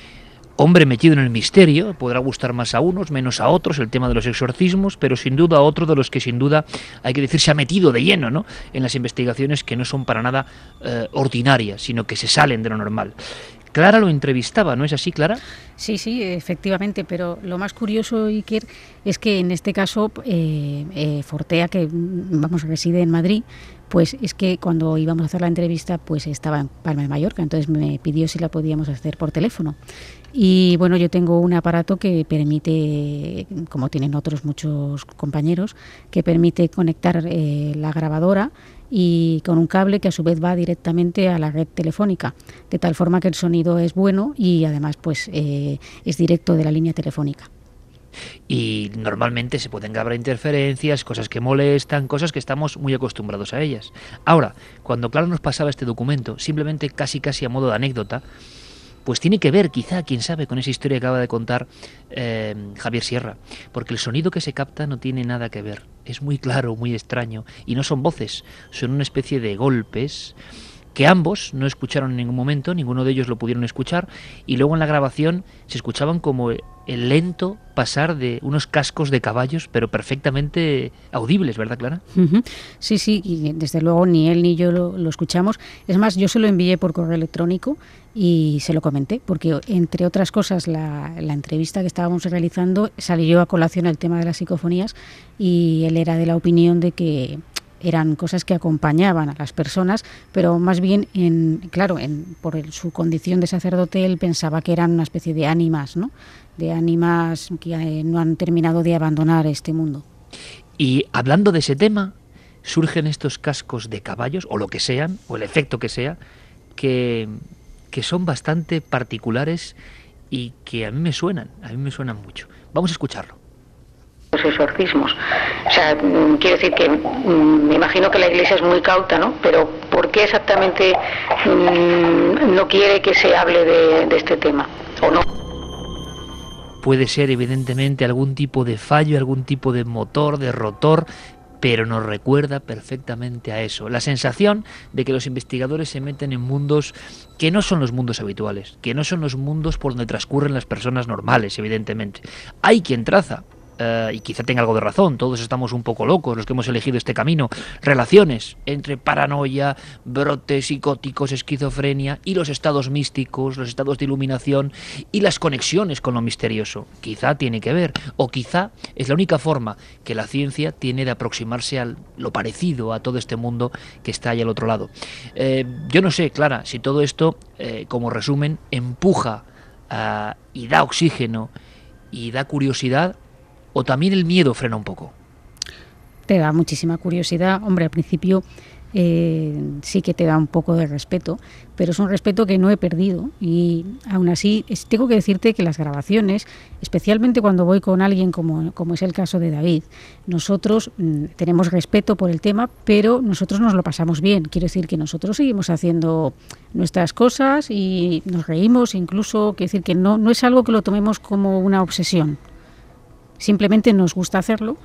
hombre metido en el misterio. Podrá gustar más a unos, menos a otros, el tema de los exorcismos, pero sin duda otro de los que sin duda, hay que decir, se ha metido de lleno, ¿no?, en las investigaciones que no son para nada eh, ordinarias, sino que se salen de lo normal. Clara lo entrevistaba, ¿no es así, Clara? Sí, sí, efectivamente, pero lo más curioso, Iker, es que en este caso eh, eh, Fortea, que vamos reside en Madrid, pues es que cuando íbamos a hacer la entrevista pues estaba en Palma de Mallorca, entonces me pidió si la podíamos hacer por teléfono. Y bueno, yo tengo un aparato que permite, como tienen otros muchos compañeros, que permite conectar eh, la grabadora y con un cable que a su vez va directamente a la red telefónica, de tal forma que el sonido es bueno y además pues eh, es directo de la línea telefónica. Y normalmente se pueden grabar interferencias, cosas que molestan, cosas que estamos muy acostumbrados a ellas. Ahora, cuando Clara nos pasaba este documento, simplemente casi casi a modo de anécdota, pues tiene que ver, quizá, quién sabe, con esa historia que acaba de contar eh, Javier Sierra, porque el sonido que se capta no tiene nada que ver, es muy claro, muy extraño, y no son voces, son una especie de golpes que ambos no escucharon en ningún momento, ninguno de ellos lo pudieron escuchar, y luego en la grabación se escuchaban como el lento pasar de unos cascos de caballos, pero perfectamente audibles, ¿verdad, Clara? Uh-huh. Sí, sí, y desde luego ni él ni yo lo, lo escuchamos. Es más, yo se lo envié por correo electrónico y se lo comenté, porque entre otras cosas la, la entrevista que estábamos realizando salió a colación el tema de las psicofonías y él era de la opinión de que eran cosas que acompañaban a las personas, pero más bien, en, claro, en, por el, su condición de sacerdote, él pensaba que eran una especie de ánimas, ¿no?, de ánimas que eh, no han terminado de abandonar este mundo. Y hablando de ese tema, surgen estos cascos de caballos, o lo que sean, o el efecto que sea, que, que son bastante particulares y que a mí me suenan, a mí me suenan mucho. Vamos a escucharlo. Los exorcismos. O sea, quiero decir que mmm, me imagino que la Iglesia es muy cauta, ¿no? Pero ¿por qué exactamente mmm, no quiere que se hable de, de este tema? ¿O no? Puede ser evidentemente algún tipo de fallo, algún tipo de motor, de rotor, pero nos recuerda perfectamente a eso. La sensación de que los investigadores se meten en mundos que no son los mundos habituales, que no son los mundos por donde transcurren las personas normales, evidentemente. Hay quien traza, Uh, y quizá tenga algo de razón, todos estamos un poco locos los que hemos elegido este camino, relaciones entre paranoia, brotes psicóticos, esquizofrenia y los estados místicos, los estados de iluminación y las conexiones con lo misterioso. Quizá tiene que ver, o quizá es la única forma que la ciencia tiene de aproximarse a lo parecido a todo este mundo que está ahí al otro lado. Eh, yo no sé, Clara, si todo esto, eh, como resumen, empuja uh, y da oxígeno y da curiosidad, ¿o también el miedo frena un poco? Te da muchísima curiosidad. Hombre, al principio eh, sí que te da un poco de respeto, pero es un respeto que no he perdido. Y aún así, es, tengo que decirte que las grabaciones, especialmente cuando voy con alguien como, como es el caso de David, nosotros mm, tenemos respeto por el tema, pero nosotros nos lo pasamos bien. Quiero decir que nosotros seguimos haciendo nuestras cosas y nos reímos, incluso, quiero decir que no, no es algo que lo tomemos como una obsesión. Simplemente nos gusta hacerlo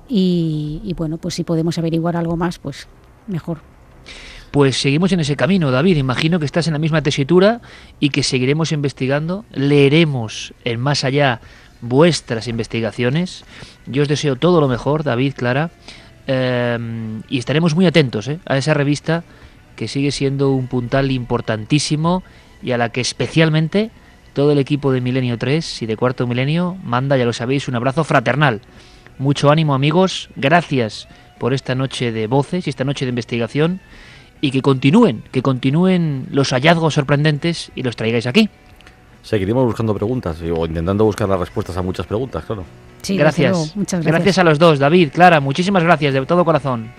y, y bueno, pues si podemos averiguar algo más, pues mejor. Pues seguimos en ese camino, David. Imagino que estás en la misma tesitura y que seguiremos investigando, leeremos en Más Allá vuestras investigaciones. Yo os deseo todo lo mejor, David, Clara, eh, y estaremos muy atentos eh, a esa revista que sigue siendo un puntal importantísimo y a la que especialmente todo el equipo de Milenio tres y de Cuarto Milenio manda, ya lo sabéis, un abrazo fraternal. Mucho ánimo, amigos, gracias por esta noche de voces y esta noche de investigación, y que continúen, que continúen los hallazgos sorprendentes y los traigáis aquí. Seguiremos buscando preguntas o intentando buscar las respuestas a muchas preguntas, claro. Sí, gracias. luego, muchas gracias. Gracias a los dos, David, Clara, muchísimas gracias de todo corazón.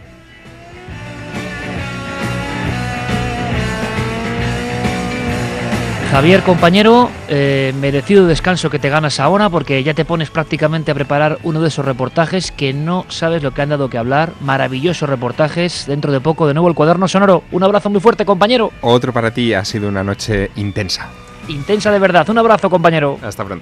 Javier, compañero, eh, merecido descanso que te ganas ahora, porque ya te pones prácticamente a preparar uno de esos reportajes que no sabes lo que han dado que hablar. Maravillosos reportajes. Dentro de poco, de nuevo, el Cuaderno Sonoro. Un abrazo muy fuerte, compañero. Otro para ti, ha sido una noche intensa. Intensa de verdad. Un abrazo, compañero. Hasta pronto.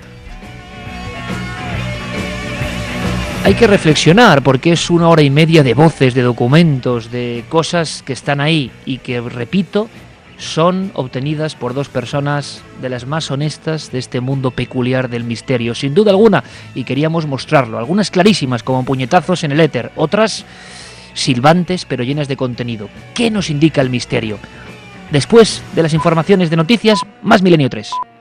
Hay que reflexionar, porque es una hora y media de voces, de documentos, de cosas que están ahí y que, repito, son obtenidas por dos personas de las más honestas de este mundo peculiar del misterio, sin duda alguna, y queríamos mostrarlo. Algunas clarísimas como puñetazos en el éter, otras silbantes pero llenas de contenido. ¿Qué nos indica el misterio? Después de las informaciones de noticias, más Milenio tres.